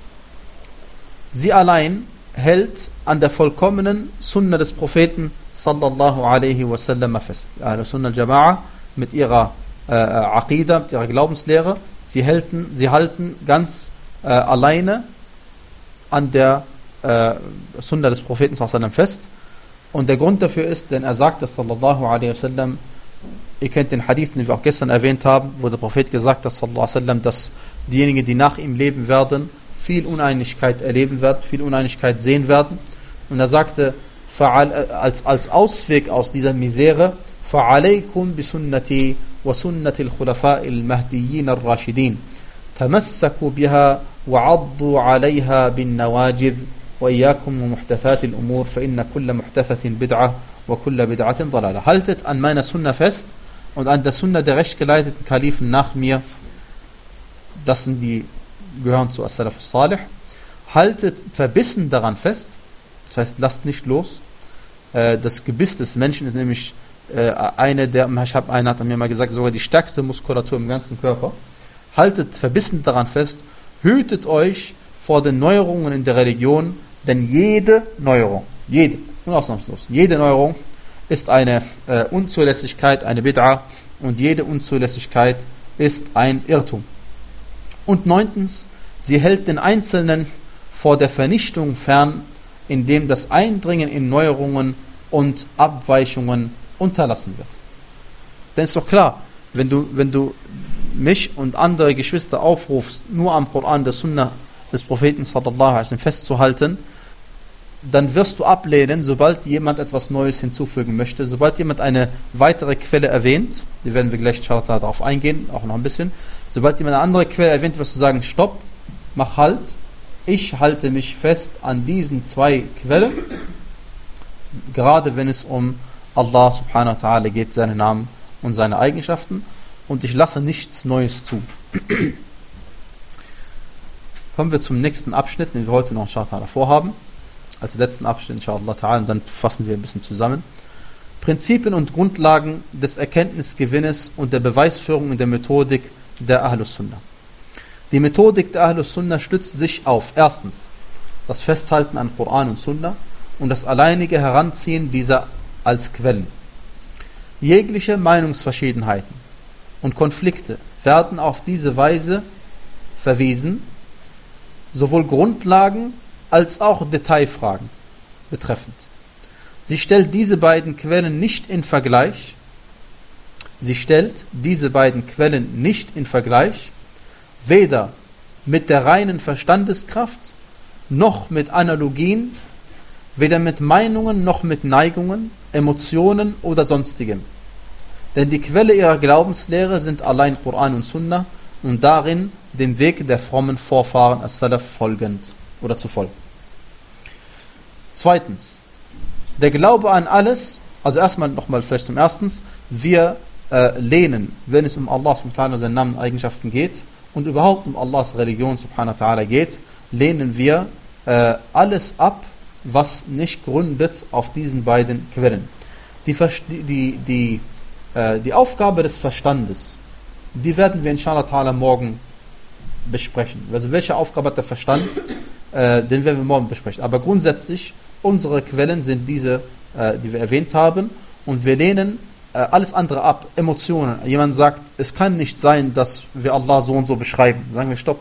Speaker 1: Sie allein hält an der vollkommenen Sunna des Propheten sallallahu alaihi wasallam fest. Ahl Sunnah al-Jama'a mit ihrer äh, Aqidah, mit ihrer Glaubenslehre, sie halten, sie halten ganz äh, alleine an der äh, Sunna des Propheten sallallahu alaihi wasallam fest. Und der Grund dafür ist, denn er sagt, dass sallallahu alaihi wasallam, ihr kennt den Hadith, den wir auch gestern erwähnt haben, wo der Prophet gesagt hat, sallallahu alaihi wasallam, dass diejenigen, die nach ihm leben werden, viel Uneinigkeit erleben werden, viel Uneinigkeit sehen werden. Und er sagte, als, als Ausweg aus dieser Misere, فَعَلَيْكُمْ بِسُنَّتِي وَسُنَّةِ الْخُلَفَاءِ الْمَهْدِيِّينَ الرَّاشِدِينَ تَمَسَّكُوا بِهَا وَعَضُّوا عَلَيْهَا بِالنَّوَاجِذِ وَإِيَّاكُمْ وَمُحْدَثَاتِ الْأُمُورِ فَإِنَّ كُلَّ مُحْدَثَةٍ بِدْعَةٍ وَكُلَّ بِدْعَةٍ ضَلَالَةٍ. Haltet an meiner Sunna fest und an der Sunna der rechtgeleiteten Kalifen nach mir. Das sind die, gehören zu As-Salaf as-Salih. Haltet verbissen daran fest, das heißt, lasst nicht los. Das Gebiss des Menschen ist nämlich eine der, ich habe einer hat mir mal gesagt, sogar die stärkste Muskulatur im ganzen Körper. Haltet verbissen daran fest, hütet euch vor den Neuerungen in der Religion, denn jede Neuerung, jede, unausnahmslos, jede Neuerung ist eine äh, Unzulässigkeit, eine Bid'a, und jede Unzulässigkeit ist ein Irrtum. Und neuntens, sie hält den Einzelnen vor der Vernichtung fern, indem das Eindringen in Neuerungen und Abweichungen unterlassen wird. Denn es ist doch klar, wenn du, wenn du mich und andere Geschwister aufrufst, nur am Koran, der Sunna des Propheten sallallahu alaihi wasallam festzuhalten, dann wirst du ablehnen, sobald jemand etwas Neues hinzufügen möchte, sobald jemand eine weitere Quelle erwähnt, die werden wir gleich darauf eingehen, auch noch ein bisschen, sobald jemand eine andere Quelle erwähnt, wirst du sagen, stopp, mach Halt, ich halte mich fest an diesen zwei Quellen, gerade wenn es um Allah subhanahu wa ta'ala geht, seine Namen und seine Eigenschaften, und ich lasse nichts Neues zu. Kommen wir zum nächsten Abschnitt, den wir heute noch inshallah vorhaben. Als letzten Abschnitt inshallah ta'ala, und dann fassen wir ein bisschen zusammen. Prinzipien und Grundlagen des Erkenntnisgewinnes und der Beweisführung in der Methodik der Ahlus Sunnah. Die Methodik der Ahlus Sunnah stützt sich auf erstens das Festhalten an Koran und Sunnah und das alleinige Heranziehen dieser als Quellen. Jegliche Meinungsverschiedenheiten und Konflikte werden auf diese Weise verwiesen, sowohl Grundlagen als auch Detailfragen betreffend. Sie stellt diese beiden Quellen nicht in Vergleich. Sie stellt diese beiden Quellen nicht in Vergleich, weder mit der reinen Verstandeskraft, noch mit Analogien, weder mit Meinungen, noch mit Neigungen, Emotionen oder sonstigem. Denn die Quelle ihrer Glaubenslehre sind allein Koran und Sunnah und darin dem Weg der frommen Vorfahren as-Salaf folgend oder zu folgen. Zweitens, der Glaube an alles, also erstmal nochmal vielleicht zum Erstens, wir äh, lehnen, wenn es um Allah subhanahu wa ta'ala, seinen Namen und Eigenschaften geht und überhaupt um Allahs Religion subhanahu wa ta'ala geht, lehnen wir äh, alles ab, was nicht gründet auf diesen beiden Quellen. Die, die, die, äh, die Aufgabe des Verstandes, die werden wir inshallah ta'ala morgen besprechen. Also welche Aufgabe hat der Verstand, äh, den werden wir morgen besprechen. Aber grundsätzlich, unsere Quellen sind diese, äh, die wir erwähnt haben, und wir lehnen äh, alles andere ab. Emotionen. Jemand sagt, es kann nicht sein, dass wir Allah so und so beschreiben. Dann sagen wir, stopp.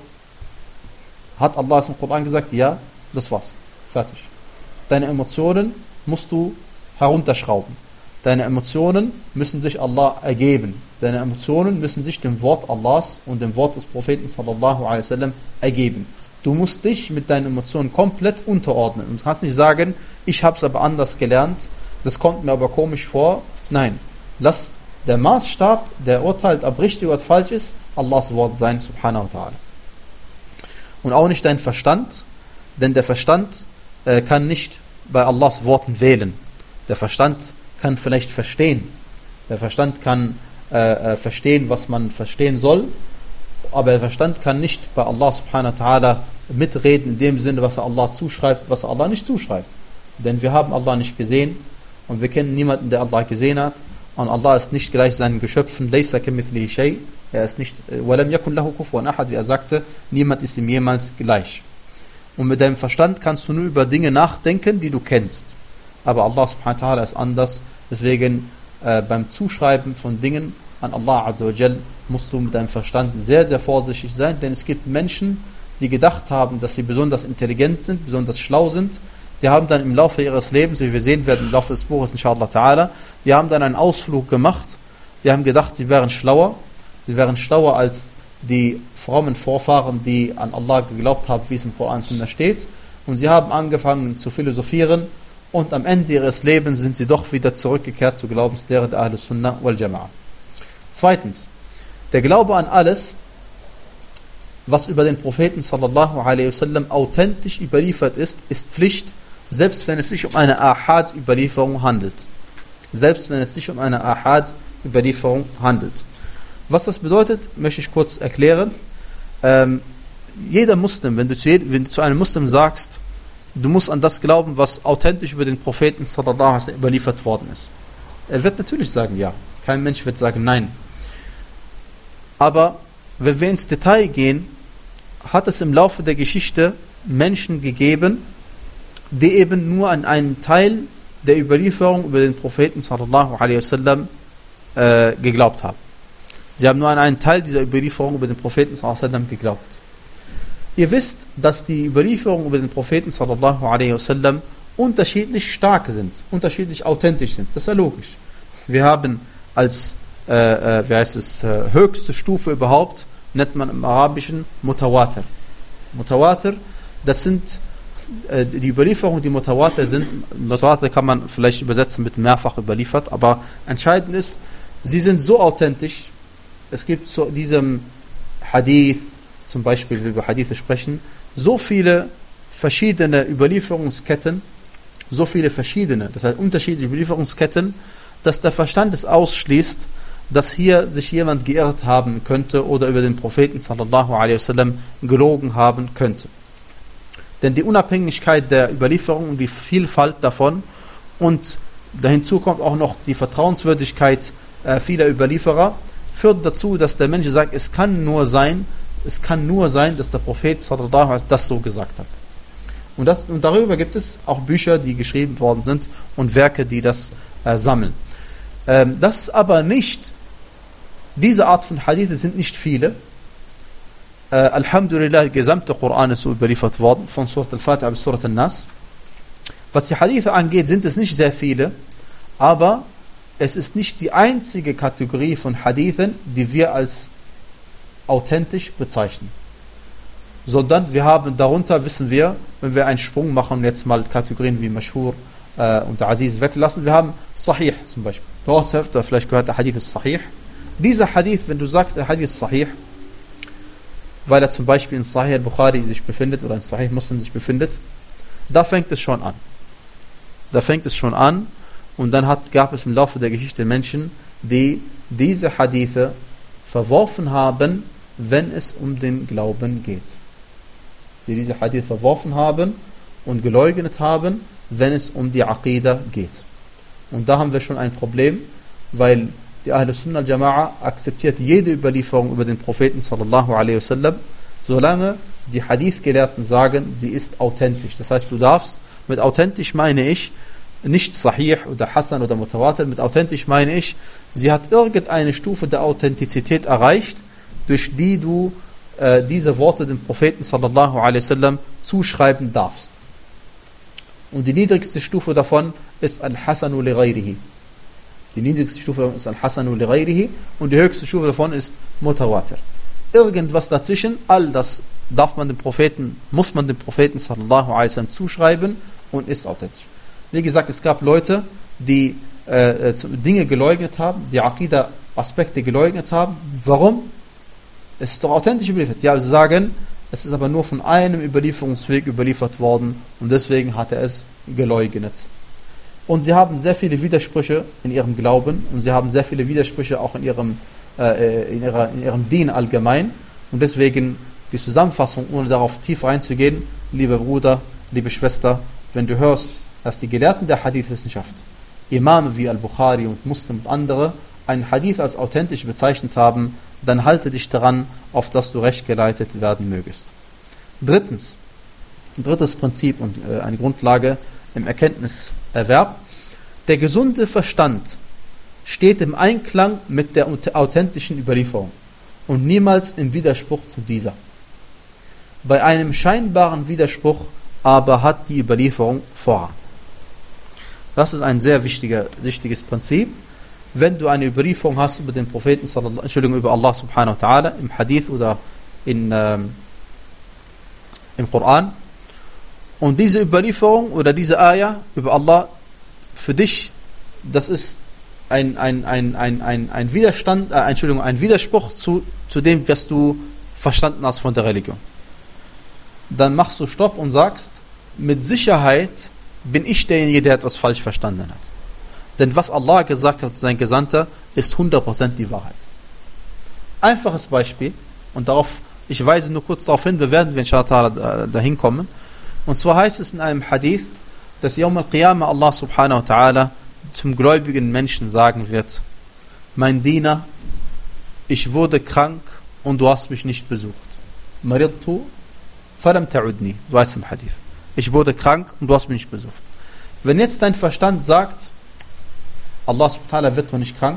Speaker 1: Hat Allah es im Koran gesagt? Ja, das war's. Fertig. Deine Emotionen musst du herunterschrauben. Deine Emotionen müssen sich Allah ergeben. Deine Emotionen müssen sich dem Wort Allahs und dem Wort des Propheten sallallahu alaihi wasallam ergeben. Du musst dich mit deinen Emotionen komplett unterordnen. Und du kannst nicht sagen, ich habe es aber anders gelernt, das kommt mir aber komisch vor. Nein, lass der Maßstab, der urteilt, ob richtig oder falsch ist, Allahs Wort sein, subhanahu wa ta'ala. Und auch nicht dein Verstand, denn der Verstand äh, kann nicht bei Allahs Worten wählen. Der Verstand kann vielleicht verstehen. Der Verstand kann äh, verstehen, was man verstehen soll. Aber der Verstand kann nicht bei Allah subhanahu wa ta'ala mitreden in dem Sinne, was er Allah zuschreibt, was er Allah nicht zuschreibt. Denn wir haben Allah nicht gesehen und wir kennen niemanden, der Allah gesehen hat. Und Allah ist nicht gleich seinen Geschöpfen. Laysa kamithlihi shay. Er ist nicht, walam yakun lahu kufuwan ahad, wie er sagte, niemand ist ihm jemals gleich. Und mit deinem Verstand kannst du nur über Dinge nachdenken, die du kennst. Aber Allah subhanahu wa ta'ala ist anders. Deswegen äh, beim Zuschreiben von Dingen an Allah azza wa jal musst du mit deinem Verstand sehr, sehr vorsichtig sein, denn es gibt Menschen, die gedacht haben, dass sie besonders intelligent sind, besonders schlau sind. Die haben dann im Laufe ihres Lebens, wie wir sehen werden im Laufe des Buches, inshallah ta'ala, die haben dann einen Ausflug gemacht. Die haben gedacht, sie wären schlauer. Sie wären schlauer als die frommen Vorfahren, die an Allah geglaubt haben, wie es im Koran steht. Und sie haben angefangen zu philosophieren. Und am Ende ihres Lebens sind sie doch wieder zurückgekehrt zur Glaubenslehre der Ahlus Sunnah wal Jama'a. Zweitens, der Glaube an alles, was über den Propheten sallallahu alaihi wasallam authentisch überliefert ist, ist Pflicht, selbst wenn es sich um eine Ahad-Überlieferung handelt. Selbst wenn es sich um eine Ahad-Überlieferung handelt. Was das bedeutet, möchte ich kurz erklären. Ähm, jeder Muslim, wenn du, zu, wenn du zu einem Muslim sagst, du musst an das glauben, was authentisch über den Propheten sallallahu alaihi wasallam überliefert worden ist. Er wird natürlich sagen, ja. Kein Mensch wird sagen, nein. Aber wenn wir ins Detail gehen, hat es im Laufe der Geschichte Menschen gegeben, die eben nur an einen Teil der Überlieferung über den Propheten sallallahu alaihi wasallam äh, geglaubt haben. Sie haben nur an einen Teil dieser Überlieferung über den Propheten sallallahu alaihi wasallam geglaubt. Ihr wisst, dass die Überlieferungen über den Propheten sallallahu alaihi wasallam unterschiedlich stark sind, unterschiedlich authentisch sind. Das ist ja logisch. Wir haben als äh, äh, wie heißt es, äh, höchste Stufe überhaupt, nennt man im Arabischen Mutawatir. Mutawatir, das sind äh, die Überlieferungen, die Mutawatir sind. Mutawatir kann man vielleicht übersetzen mit mehrfach überliefert, aber entscheidend ist, sie sind so authentisch. Es gibt zu diesem Hadith, zum Beispiel, wenn wir über Hadithe sprechen, so viele verschiedene Überlieferungsketten, so viele verschiedene, das heißt unterschiedliche Überlieferungsketten, dass der Verstand es ausschließt, dass hier sich jemand geirrt haben könnte oder über den Propheten sallallahu alaihi wasallam gelogen haben könnte. Denn die Unabhängigkeit der Überlieferung und die Vielfalt davon und dahinzu kommt auch noch die Vertrauenswürdigkeit äh, vieler Überlieferer, führt dazu, dass der Mensch sagt, es kann nur sein, es kann nur sein, dass der Prophet sallallahu alaihi wasallam das so gesagt hat. Und, das, und darüber gibt es auch Bücher, die geschrieben worden sind und Werke, die das äh, sammeln. Ähm, das ist aber nicht, diese Art von Hadithe sind nicht viele. Äh, Alhamdulillah, der gesamte Koran ist so überliefert worden, von Surat al-Fatiha bis Surat al-Nas. Was die Hadithe angeht, sind es nicht sehr viele, aber es ist nicht die einzige Kategorie von Hadithen, die wir als authentisch bezeichnen. Sondern wir haben darunter, wissen wir, wenn wir einen Sprung machen und jetzt mal Kategorien wie Mashhur äh, und Aziz weglassen, wir haben Sahih zum Beispiel. Du hast öfter vielleicht gehört, der Hadith ist Sahih. Dieser Hadith, wenn du sagst, der Hadith ist Sahih, weil er zum Beispiel in Sahih al-Bukhari sich befindet oder in Sahih Muslim sich befindet, da fängt es schon an. Da fängt es schon an und dann hat, gab es im Laufe der Geschichte Menschen, die diese Hadithe verworfen haben, wenn es um den Glauben geht. Die diese Hadith verworfen haben und geleugnet haben, wenn es um die Aqidah geht. Und da haben wir schon ein Problem, weil die Ahlus Sunnah al-Jama'a akzeptiert jede Überlieferung über den Propheten sallallahu alaihi wasallam, solange die Hadith-Gelehrten sagen, sie ist authentisch. Das heißt, du darfst, mit authentisch meine ich, nicht Sahih oder Hasan oder Mutawatir, mit authentisch meine ich, sie hat irgendeine Stufe der Authentizität erreicht, durch die du äh, diese Worte dem Propheten sallallahu alaihi wasallam zuschreiben darfst. Und die niedrigste Stufe davon ist Al-Hasanu li ghayrihi. Die niedrigste Stufe davon ist Al-Hasanu li ghayrihi und die höchste Stufe davon ist Mutawatir. Irgendwas dazwischen, all das darf man dem Propheten, muss man dem Propheten sallallahu alaihi wasallam zuschreiben und ist authentisch. Wie gesagt, es gab Leute, die äh, Dinge geleugnet haben, die Aqidah-Aspekte geleugnet haben. Warum? Es ist doch authentisch überliefert. Ja, sie sagen, es ist aber nur von einem Überlieferungsweg überliefert worden und deswegen hat er es geleugnet. Und sie haben sehr viele Widersprüche in ihrem Glauben und sie haben sehr viele Widersprüche auch in ihrem, äh, in ihrer, in ihrem Dien allgemein. Und deswegen die Zusammenfassung, ohne darauf tief reinzugehen, lieber Bruder, liebe Schwester, wenn du hörst, dass die Gelehrten der Hadith-Wissenschaft, Imame wie Al-Bukhari und Muslim und andere, einen Hadith als authentisch bezeichnet haben, dann halte dich daran, auf das du recht geleitet werden mögest. Drittens, ein drittes Prinzip und äh, eine Grundlage im Erkenntniserwerb: Der gesunde Verstand steht im Einklang mit der authentischen Überlieferung und niemals im Widerspruch zu dieser. Bei einem scheinbaren Widerspruch aber hat die Überlieferung Vorrang. Das ist ein sehr wichtiger, wichtiges Prinzip. Wenn du eine Überlieferung hast über den Propheten, Entschuldigung, über Allah subhanahu wa ta'ala, im Hadith oder in, ähm, im Koran, und diese Überlieferung oder diese Ayah über Allah für dich, das ist ein, ein, ein, ein, ein, ein Widerstand, äh, Entschuldigung, ein Widerspruch zu, zu dem, was du verstanden hast von der Religion. Dann machst du Stopp und sagst, mit Sicherheit bin ich derjenige, der etwas falsch verstanden hat. Denn was Allah gesagt hat, sein Gesandter, ist hundert Prozent die Wahrheit. Einfaches Beispiel, und darauf, ich weise nur kurz darauf hin, wir werden inshallah dahin kommen. Und zwar heißt es in einem Hadith, dass Yawm al-Qiyamah Allah subhanahu wa ta'ala zum gläubigen Menschen sagen wird: Mein Diener, ich wurde krank und du hast mich nicht besucht. Maridtu falam ta'udni, du weißt im Hadith. Ich wurde krank und du hast mich nicht besucht. Wenn jetzt dein Verstand sagt, Allah subhanahu wa ta'ala wird doch nicht krank,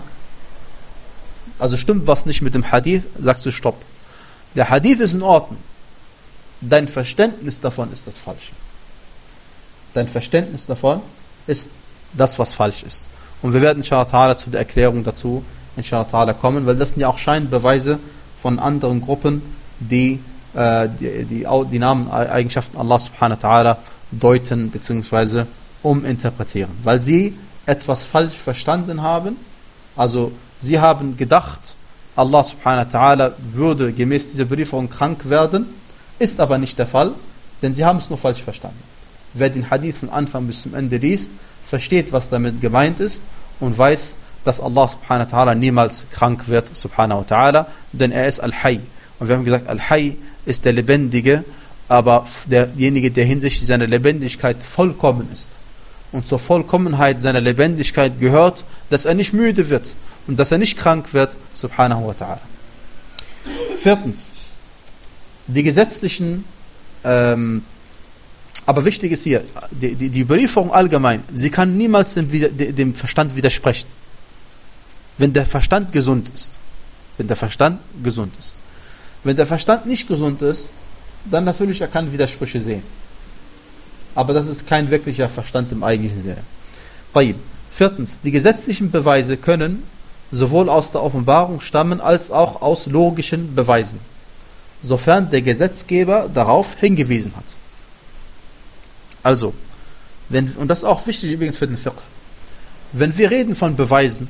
Speaker 1: also stimmt was nicht mit dem Hadith, sagst du Stopp. Der Hadith ist in Ordnung. Dein Verständnis davon ist das Falsche. Dein Verständnis davon ist das, was falsch ist. Und wir werden inshallah zu der Erklärung dazu inshallah kommen, weil das sind ja auch Scheinbeweise von anderen Gruppen, die äh, die, die, die Namen, Eigenschaften Allah subhanahu wa ta'ala deuten bzw. uminterpretieren. Weil sie etwas falsch verstanden haben. Also sie haben gedacht, Allah subhanahu wa ta'ala würde gemäß dieser Überlieferung krank werden, ist aber nicht der Fall, denn sie haben es nur falsch verstanden. Wer den Hadith von Anfang bis zum Ende liest, versteht, was damit gemeint ist und weiß, dass Allah subhanahu wa ta'ala niemals krank wird, subhanahu wa ta'ala, denn er ist Al-Hayy. Und wir haben gesagt, Al-Hayy ist der Lebendige, aber derjenige, der hinsichtlich seiner Lebendigkeit vollkommen ist. Und zur Vollkommenheit seiner Lebendigkeit gehört, dass er nicht müde wird und dass er nicht krank wird, subhanahu wa ta'ala. Viertens, die gesetzlichen, ähm, aber wichtig ist hier, die, die, die Überlieferung allgemein, sie kann niemals dem, dem Verstand widersprechen. Wenn der Verstand gesund ist. Wenn der Verstand gesund ist. Wenn der Verstand nicht gesund ist, dann natürlich, er kann Widersprüche sehen. Aber das ist kein wirklicher Verstand im eigentlichen Sinne. Taib. Viertens, die gesetzlichen Beweise können sowohl aus der Offenbarung stammen, als auch aus logischen Beweisen, sofern der Gesetzgeber darauf hingewiesen hat. Also, wenn, und das ist auch wichtig übrigens für den Fiqh, wenn wir reden von Beweisen,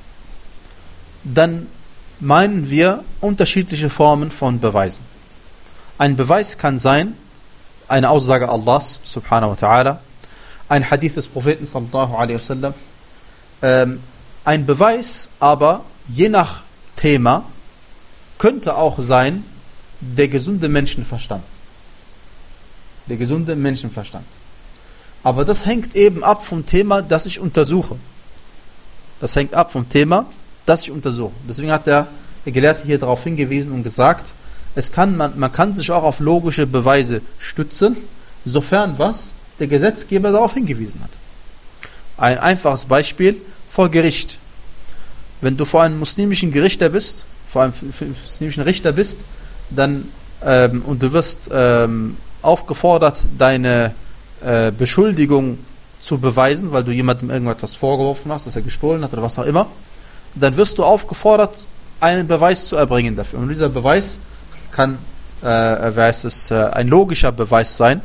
Speaker 1: dann meinen wir unterschiedliche Formen von Beweisen. Ein Beweis kann sein, eine Aussage Allahs, subhanahu wa ta'ala, ein Hadith des Propheten, sallallahu alaihi wasallam, ähm, ein Beweis aber, je nach Thema, könnte auch sein, der gesunde Menschenverstand. Der gesunde Menschenverstand. Aber das hängt eben ab vom Thema, das ich untersuche. Das hängt ab vom Thema, das ich untersuche. Deswegen hat der Gelehrte hier darauf hingewiesen und gesagt, es kann, man, man kann sich auch auf logische Beweise stützen, sofern was der Gesetzgeber darauf hingewiesen hat. Ein einfaches Beispiel vor Gericht. Wenn du vor einem muslimischen Gerichter bist, vor einem muslimischen Richter bist, dann ähm, und du wirst ähm, aufgefordert, deine äh, Beschuldigung zu beweisen, weil du jemandem irgendetwas vorgeworfen hast, dass er gestohlen hat oder was auch immer, dann wirst du aufgefordert, einen Beweis zu erbringen dafür. Und dieser Beweis kann, äh, wer heißt es, äh, ein logischer Beweis sein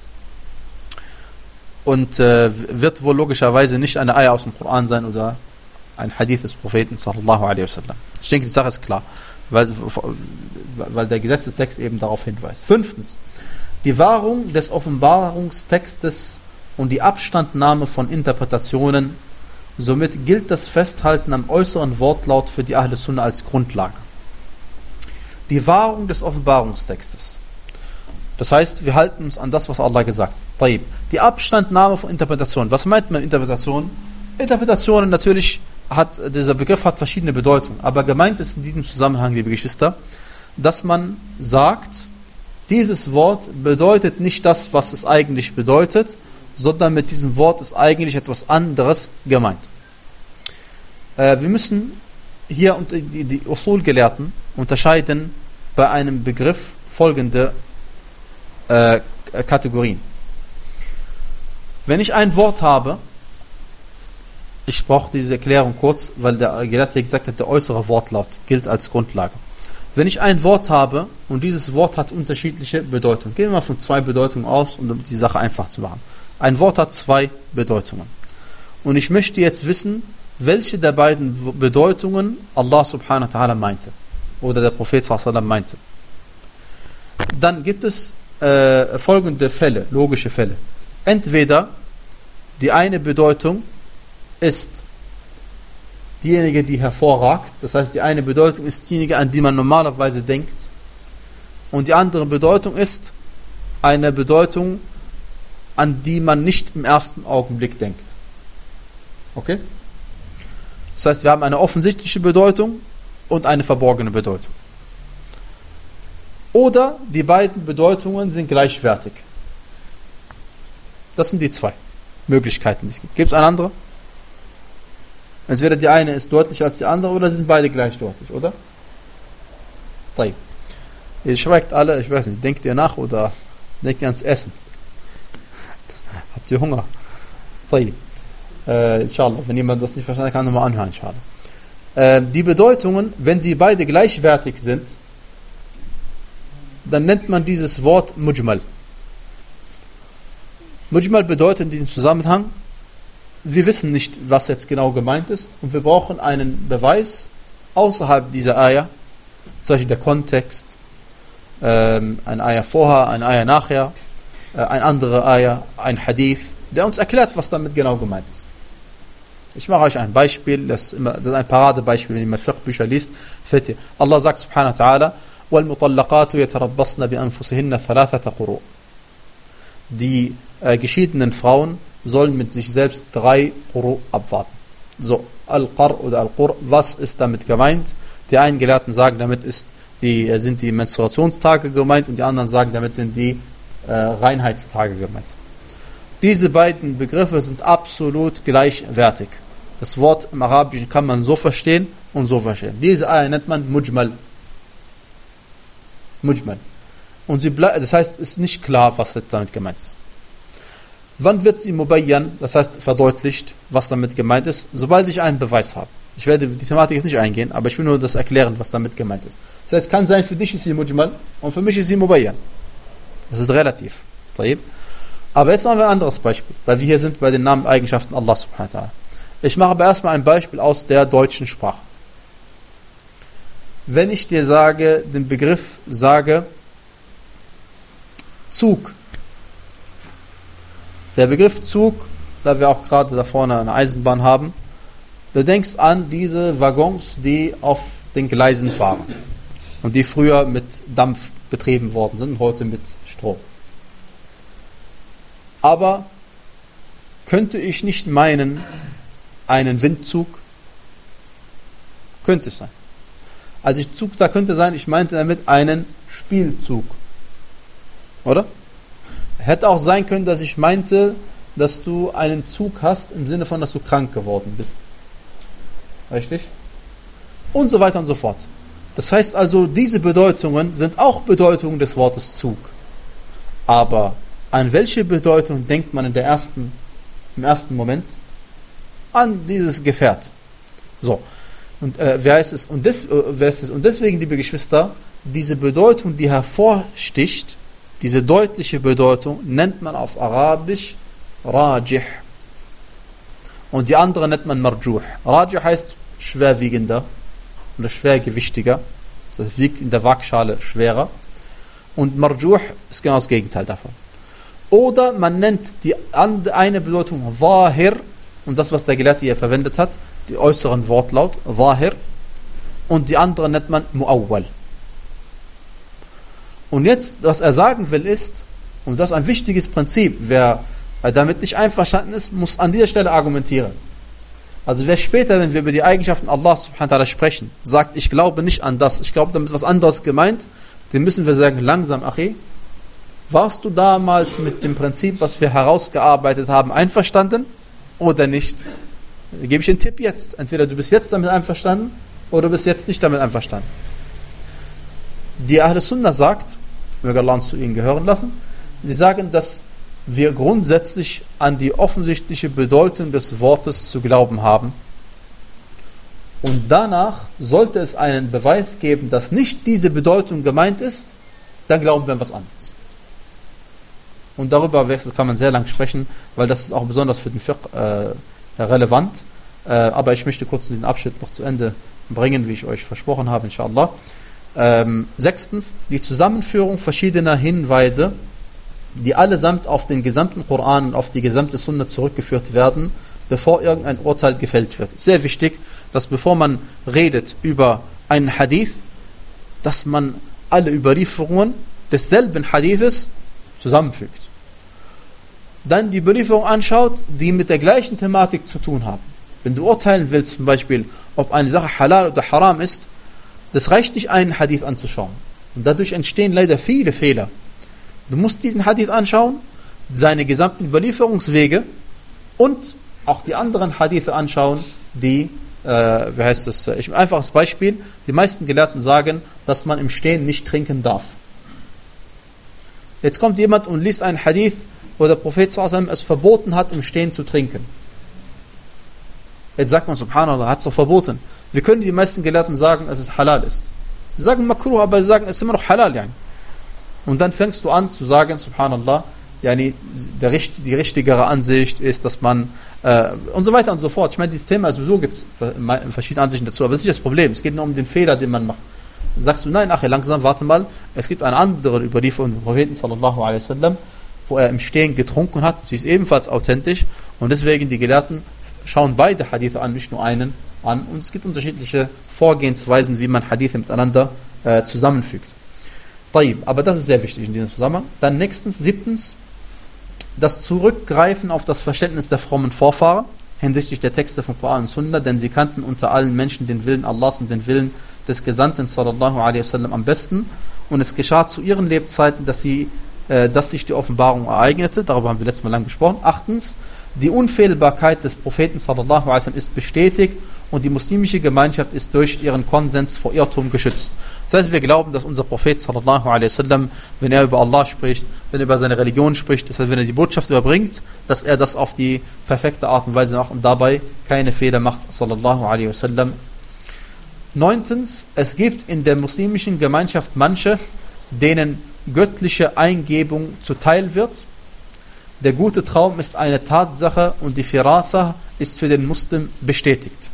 Speaker 1: und äh, wird wohl logischerweise nicht eine Ayah aus dem Koran sein oder ein Hadith des Propheten sallallahu alaihi wasallam. Ich denke, die Sache ist klar, weil, weil der Gesetzestext eben darauf hinweist. Fünftens, die Wahrung des Offenbarungstextes und die Abstandnahme von Interpretationen. Somit gilt das Festhalten am äußeren Wortlaut für die Ahl Sunnah als Grundlage. Die Wahrung des Offenbarungstextes. Das heißt, wir halten uns an das, was Allah gesagt hat. Die Abstandnahme von Interpretationen. Was meint man mit Interpretationen? Interpretationen, natürlich hat dieser Begriff hat verschiedene Bedeutungen, aber gemeint ist in diesem Zusammenhang, liebe Geschwister, dass man sagt, dieses Wort bedeutet nicht das, was es eigentlich bedeutet, sondern mit diesem Wort ist eigentlich etwas anderes gemeint. Äh, wir müssen hier die, die Usul-Gelehrten unterscheiden bei einem Begriff folgende äh, Kategorien. Wenn ich ein Wort habe, ich brauche diese Erklärung kurz, weil der Gelehrte gesagt hat, der äußere Wortlaut gilt als Grundlage. Wenn ich ein Wort habe und dieses Wort hat unterschiedliche Bedeutungen, gehen wir mal von zwei Bedeutungen aus, um die Sache einfach zu machen. Ein Wort hat zwei Bedeutungen. Und ich möchte jetzt wissen, welche der beiden Bedeutungen Allah subhanahu wa ta'ala meinte. Oder der Prophet sallallahu alaihi wasallam meinte. Dann gibt es äh, folgende Fälle, logische Fälle. Entweder die eine Bedeutung ist diejenige, die hervorragt. Das heißt, die eine Bedeutung ist diejenige, an die man normalerweise denkt. Und die andere Bedeutung ist eine Bedeutung, an die man nicht im ersten Augenblick denkt. Okay? Das heißt, wir haben eine offensichtliche Bedeutung und eine verborgene Bedeutung. Oder die beiden Bedeutungen sind gleichwertig. Das sind die zwei Möglichkeiten, die es gibt. Gibt es eine andere? Entweder die eine ist deutlicher als die andere oder sie sind beide gleich deutlich, oder? Taib. Ihr schweigt alle, ich weiß nicht, denkt ihr nach oder denkt ihr ans Essen? Habt ihr Hunger? Taib. Äh, inshallah, wenn jemand das nicht verstanden kann, nochmal anhören, inshallah. Äh, die Bedeutungen, wenn sie beide gleichwertig sind, dann nennt man dieses Wort Mujmal. Mujmal bedeutet in diesem Zusammenhang, wir wissen nicht, was jetzt genau gemeint ist und wir brauchen einen Beweis außerhalb dieser Ayah, zum Beispiel der Kontext, ähm, ein Ayah vorher, ein Ayah nachher, äh, ein anderer Ayah, ein Hadith, der uns erklärt, was damit genau gemeint ist. Ich mache euch ein Beispiel, das ist, immer, das ist ein Paradebeispiel, wenn ihr mal Fiqh-Bücher liest. Allah sagt subhanahu wa ta'ala, وَالْمُطَلَّقَاتُ يَتَرَبَّصْنَ بِأَنفُسِهِنَّ ثَلَاثَةَ قُرُوء. Die äh, geschiedenen Frauen sollen mit sich selbst drei Quru abwarten. So, Al-Qar oder Al-Qur, was ist damit gemeint? Die einen Gelehrten sagen, damit ist die, äh, sind die Menstruationstage gemeint und die anderen sagen, damit sind die äh, Reinheitstage gemeint. Diese beiden Begriffe sind absolut gleichwertig. Das Wort im Arabischen kann man so verstehen und so verstehen. Diese Ayah nennt man Mujmal. Mujmal. Und sie ble- das heißt, es ist nicht klar, was jetzt damit gemeint ist. Wann wird sie mubayyan, das heißt verdeutlicht, was damit gemeint ist? Sobald ich einen Beweis habe. Ich werde die Thematik jetzt nicht eingehen, aber ich will nur das erklären, was damit gemeint ist. Das heißt, es kann sein, für dich ist sie Mujmal und für mich ist sie mubayyan. Das ist relativ. Aber jetzt machen wir ein anderes Beispiel, weil wir hier sind bei den Namen und Eigenschaften Allah subhanahu wa ta'ala. Ich mache aber erstmal ein Beispiel aus der deutschen Sprache. Wenn ich dir sage, den Begriff sage, Zug. Der Begriff Zug, da wir auch gerade da vorne eine Eisenbahn haben, du denkst an diese Waggons, die auf den Gleisen fahren und die früher mit Dampf betrieben worden sind, heute mit Strom. Aber könnte ich nicht meinen, einen Windzug? Könnte es sein. Als ich Zug da könnte sein, ich meinte damit einen Spielzug. Oder? Hätte auch sein können, dass ich meinte, dass du einen Zug hast, im Sinne von, dass du krank geworden bist. Richtig? Und so weiter und so fort. Das heißt also, diese Bedeutungen sind auch Bedeutungen des Wortes Zug. Aber an welche Bedeutung denkt man in der ersten, im ersten Moment? An dieses Gefährt. So. Und äh, wer ist es? Und, des, äh, wer ist es? Und deswegen, liebe Geschwister, diese Bedeutung, die hervorsticht, diese deutliche Bedeutung, nennt man auf Arabisch Rajih. Und die andere nennt man Marjuh. Rajih heißt schwerwiegender oder schwergewichtiger. Das wiegt in der Waagschale schwerer. Und Marjuh ist genau das Gegenteil davon. Oder man nennt die eine Bedeutung Zahir, und das, was der Gelehrte hier verwendet hat, die äußeren Wortlaut, Zahir, und die andere nennt man Mu'awwal. Und jetzt, was er sagen will, ist, und das ist ein wichtiges Prinzip, wer damit nicht einverstanden ist, muss an dieser Stelle argumentieren. Also wer später, wenn wir über die Eigenschaften Allahs subhanahu wa ta'ala sprechen, sagt, ich glaube nicht an das, ich glaube damit was anderes gemeint, den müssen wir sagen, langsam, Achi, warst du damals mit dem Prinzip, was wir herausgearbeitet haben, einverstanden oder nicht? Da gebe ich einen Tipp jetzt. Entweder du bist jetzt damit einverstanden oder du bist jetzt nicht damit einverstanden. Die Ahl Sunnah sagt, möge Allah uns zu ihnen gehören lassen, die sagen, dass wir grundsätzlich an die offensichtliche Bedeutung des Wortes zu glauben haben. Und danach sollte es einen Beweis geben, dass nicht diese Bedeutung gemeint ist, dann glauben wir an was anderes. Und darüber kann man sehr lang sprechen, weil das ist auch besonders für den Fiqh äh, relevant. Äh, aber ich möchte kurz diesen Abschnitt noch zu Ende bringen, wie ich euch versprochen habe, inshallah. Ähm, sechstens, die Zusammenführung verschiedener Hinweise, die allesamt auf den gesamten Koran und auf die gesamte Sunna zurückgeführt werden, bevor irgendein Urteil gefällt wird. Sehr wichtig, dass bevor man redet über einen Hadith, dass man alle Überlieferungen desselben Hadithes zusammenfügt. Dann die Überlieferung anschaut, die mit der gleichen Thematik zu tun haben. Wenn du urteilen willst, zum Beispiel, ob eine Sache halal oder haram ist, das reicht nicht, einen Hadith anzuschauen. Und dadurch entstehen leider viele Fehler. Du musst diesen Hadith anschauen, seine gesamten Überlieferungswege und auch die anderen Hadithe anschauen, die, äh, wie heißt das, ich, ein einfaches Beispiel, die meisten Gelehrten sagen, dass man im Stehen nicht trinken darf. Jetzt kommt jemand und liest einen Hadith, wo der Prophet sallallahu alaihi wasallam es verboten hat, im Stehen zu trinken. Jetzt sagt man, subhanallah, hat es doch verboten. Wir können die meisten Gelehrten sagen, dass es halal ist. Sie sagen makruh, aber sie sagen, es ist immer noch halal. Yani. Und dann fängst du an zu sagen, subhanallah, yani, der, die richtigere Ansicht ist, dass man äh, und so weiter und so fort. Ich meine, dieses Thema, sowieso gibt es verschiedene Ansichten dazu, aber das ist nicht das Problem. Es geht nur um den Fehler, den man macht. Dann sagst du, nein, ach, langsam, warte mal, es gibt eine andere Überlieferung des Propheten sallallahu alaihi wasallam, wo er im Stehen getrunken hat, sie ist ebenfalls authentisch und deswegen die Gelehrten schauen beide Hadithe an, nicht nur einen an und es gibt unterschiedliche Vorgehensweisen, wie man Hadithe miteinander äh, zusammenfügt. Aber das ist sehr wichtig in diesem Zusammenhang. Dann nächstens, siebtens, das Zurückgreifen auf das Verständnis der frommen Vorfahren hinsichtlich der Texte von Koran und Sunna, denn sie kannten unter allen Menschen den Willen Allahs und den Willen des Gesandten sallallahu alaihi wasallam am besten und es geschah zu ihren Lebzeiten, dass sie äh, dass sich die Offenbarung ereignete, darüber haben wir letztes Mal lang gesprochen. Achtens, die Unfehlbarkeit des Propheten sallallahu alaihi wasallam ist bestätigt und die muslimische Gemeinschaft ist durch ihren Konsens vor Irrtum geschützt. Das heißt, wir glauben, dass unser Prophet sallallahu alaihi wasallam, wenn er über Allah spricht, wenn er über seine Religion spricht, das heißt, wenn er die Botschaft überbringt, dass er das auf die perfekte Art und Weise macht und dabei keine Fehler macht, sallallahu alaihi wasallam. Neuntens, es gibt in der muslimischen Gemeinschaft manche, denen göttliche Eingebung zuteil wird. Der gute Traum ist eine Tatsache und die Firasa ist für den Muslim bestätigt.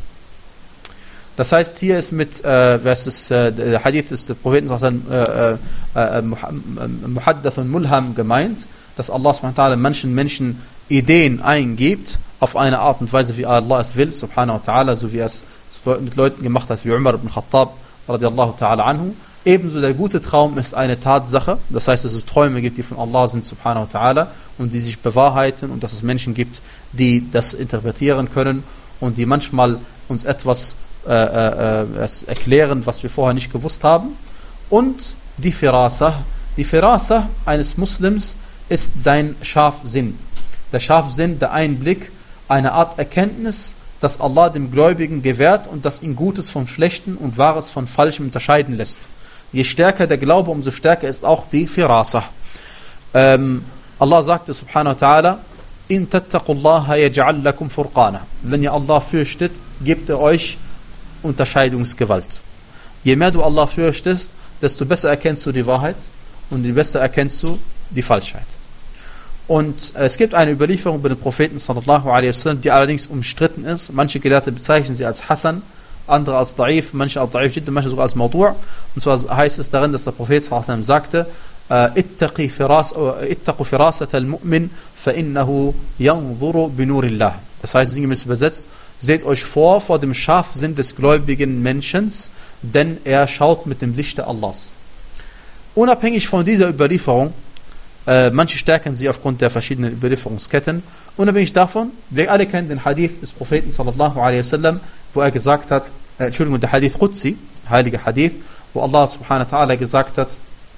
Speaker 1: Das heißt, hier ist mit, äh, was ist, äh, der Hadith des Propheten äh, äh, Muhaddath und Mulham gemeint, dass Allah subhanahu wa ta'ala manchen Menschen Ideen eingibt, auf eine Art und Weise, wie Allah es will, subhanahu wa ta'ala, so wie er es mit Leuten gemacht hat, wie Umar ibn Khattab, radiallahu ta'ala anhu. Ebenso der gute Traum ist eine Tatsache, das heißt, dass es Träume gibt, die von Allah sind, subhanahu wa ta'ala, und die sich bewahrheiten und dass es Menschen gibt, die das interpretieren können und die manchmal uns etwas äh, äh, erklären, was wir vorher nicht gewusst haben. Und die Firasa. Die Firasa eines Muslims ist sein Scharfsinn. Der Scharfsinn, der Einblick, eine Art Erkenntnis, dass Allah dem Gläubigen gewährt und das ihn Gutes vom Schlechten und Wahres von Falschem unterscheiden lässt. Je stärker der Glaube, umso stärker ist auch die Firasa. Ähm, Allah sagte subhanahu wa ta'ala, in tattaqullaha yaj'al lakum furqana. Wenn ihr Allah fürchtet, gebt er euch Unterscheidungsgewalt. Je mehr du Allah fürchtest, desto besser erkennst du die Wahrheit und je besser erkennst du die Falschheit. Und es gibt eine Überlieferung über den Propheten sallallahu alaihi wasallam, die allerdings umstritten ist. Manche Gelehrte bezeichnen sie als Hasan, andere als Da'if, manche als Da'if, manche sogar als Mawdu'. Und zwar heißt es darin, dass der Prophet sallallahu alaihi wasallam sagte, اتقي فراس اتقوا فراسة المؤمن فإنه ينظر بنور الله. Das heißt, sinngemäß übersetzt, seht euch vor vor dem Scharfsinn des gläubigen Menschen, denn er schaut mit dem Lichte Allahs. Unabhängig von dieser Überlieferung, äh, manche stärken sie aufgrund der verschiedenen Überlieferungsketten, unabhängig davon, wir alle kennen den Hadith des Propheten sallallahu alaihi wasallam, wo er gesagt hat, äh, Entschuldigung, der Hadith Qudsi, heilige Hadith, wo Allah subhanahu wa ta'ala gesagt hat,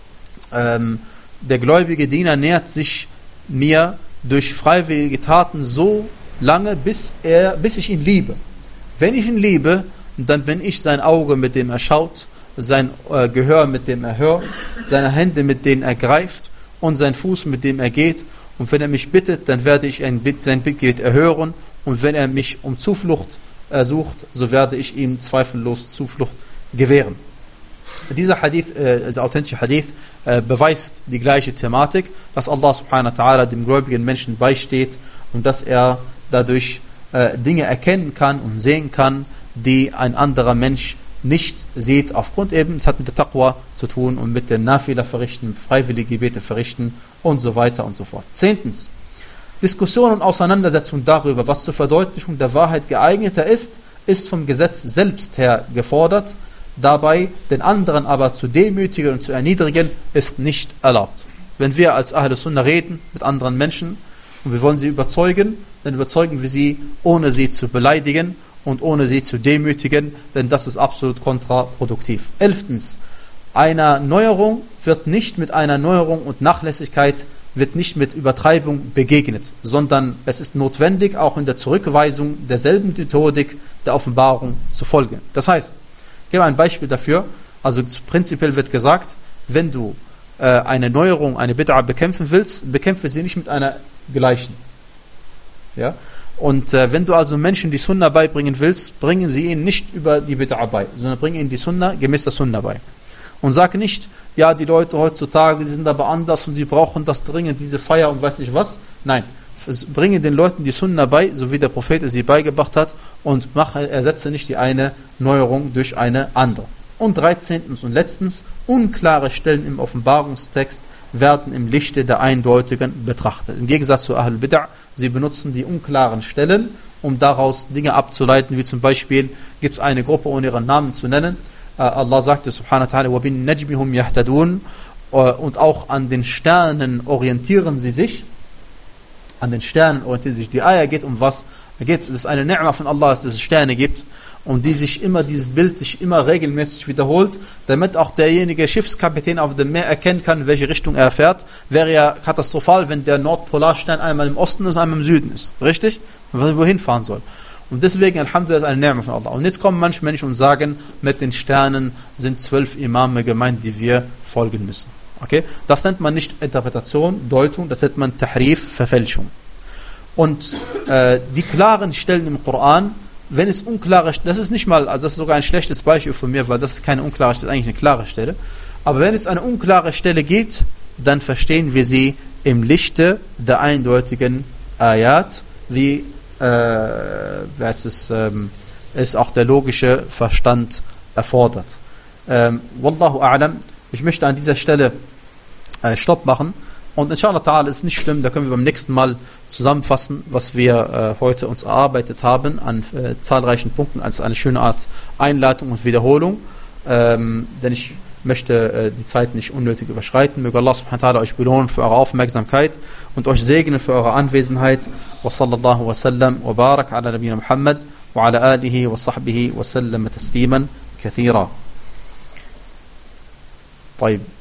Speaker 1: ähm, der gläubige Diener nähert sich mir durch freiwillige Taten so lange, bis, er, bis ich ihn liebe. Wenn ich ihn liebe, dann bin ich sein Auge, mit dem er schaut, sein äh, Gehör, mit dem er hört, seine Hände, mit denen er greift und sein Fuß, mit dem er geht. Und wenn er mich bittet, dann werde ich ein, sein Bittgebet erhören. Und wenn er mich um Zuflucht äh, sucht, so werde ich ihm zweifellos Zuflucht gewähren. Dieser Hadith, äh, dieser authentische Hadith, äh, beweist die gleiche Thematik, dass Allah subhanahu wa ta'ala dem gläubigen Menschen beisteht und dass er dadurch äh, Dinge erkennen kann und sehen kann, die ein anderer Mensch nicht sieht, aufgrund eben, es hat mit der Taqwa zu tun und mit dem Nafila verrichten, freiwillige Gebete verrichten und so weiter und so fort. Zehntens, Diskussion und Auseinandersetzung darüber, was zur Verdeutlichung der Wahrheit geeigneter ist, ist vom Gesetz selbst her gefordert. Dabei den anderen aber zu demütigen und zu erniedrigen, ist nicht erlaubt. Wenn wir als Ahl Sunnah reden mit anderen Menschen und wir wollen sie überzeugen, dann überzeugen wir sie, ohne sie zu beleidigen und ohne sie zu demütigen, denn das ist absolut kontraproduktiv. Elftens, einer Neuerung wird nicht mit einer Neuerung und Nachlässigkeit, wird nicht mit Übertreibung begegnet, sondern es ist notwendig, auch in der Zurückweisung derselben Methodik der Offenbarung zu folgen. Das heißt, ich gebe ein Beispiel dafür. Also prinzipiell wird gesagt, wenn du äh, eine Neuerung, eine Bid'a bekämpfen willst, bekämpfe sie nicht mit einer gleichen. Ja? Und äh, wenn du also Menschen die Sunna beibringen willst, bringen sie ihnen nicht über die Bid'a bei, sondern bringen ihnen die Sunna gemäß der Sunna bei. Und sage nicht, ja, die Leute heutzutage, die sind aber anders und sie brauchen das dringend, diese Feier und weiß nicht was. Nein, bringe den Leuten die Sunna bei, so wie der Prophet es sie beigebracht hat, und mache, ersetze nicht die eine Neuerung durch eine andere. Und dreizehntens und letztens, unklare Stellen im Offenbarungstext werden im Lichte der Eindeutigen betrachtet. Im Gegensatz zu Ahl Bid'ah, sie benutzen die unklaren Stellen, um daraus Dinge abzuleiten, wie zum Beispiel, gibt es eine Gruppe, ohne ihren Namen zu nennen, uh, Allah sagte subhanahu wa ta'ala, وَبِن نَجْمِهُمْ يَهْتَدُونَ, und auch an den Sternen orientieren sie sich, an den Sternen orientieren sich. Die Ayah geht um was? Es geht, das ist eine Ni'ma von Allah, dass es Sterne gibt und die sich immer, dieses Bild sich immer regelmäßig wiederholt, damit auch derjenige Schiffskapitän auf dem Meer erkennen kann, in welche Richtung er fährt. Wäre ja katastrophal, wenn der Nordpolarstern einmal im Osten und einmal im Süden ist. Richtig? Wohin fahren soll. Und deswegen, Alhamdulillah, ist eine Ni'ma von Allah. Und jetzt kommen manche Menschen und sagen, mit den Sternen sind zwölf Imame gemeint, die wir folgen müssen. Okay? Das nennt man nicht Interpretation, Deutung, das nennt man Tahrif, Verfälschung. Und äh, die klaren Stellen im Koran, wenn es unklare Stellen, das ist nicht mal, also das ist sogar ein schlechtes Beispiel von mir, weil das ist keine unklare Stelle, eigentlich eine klare Stelle. Aber wenn es eine unklare Stelle gibt, dann verstehen wir sie im Lichte der eindeutigen Ayat, wie äh, was es, ähm, es auch der logische Verstand erfordert. Ähm, Wallahu a'lam. Ich möchte an dieser Stelle äh, Stopp machen. Und inshallah ta'ala ist nicht schlimm, da können wir beim nächsten Mal zusammenfassen, was wir äh, heute uns erarbeitet haben an äh, zahlreichen Punkten als eine schöne Art Einleitung und Wiederholung. Ähm, denn ich möchte äh, die Zeit nicht unnötig überschreiten. Möge Allah subhanahu wa ta'ala euch belohnen für eure Aufmerksamkeit und euch segnen für eure Anwesenheit. Wa sallallahu wa sallam wa barak ala nabiyina Muhammad wa ala alihi wa sahbihi wa sallam tasliman kathira. طيب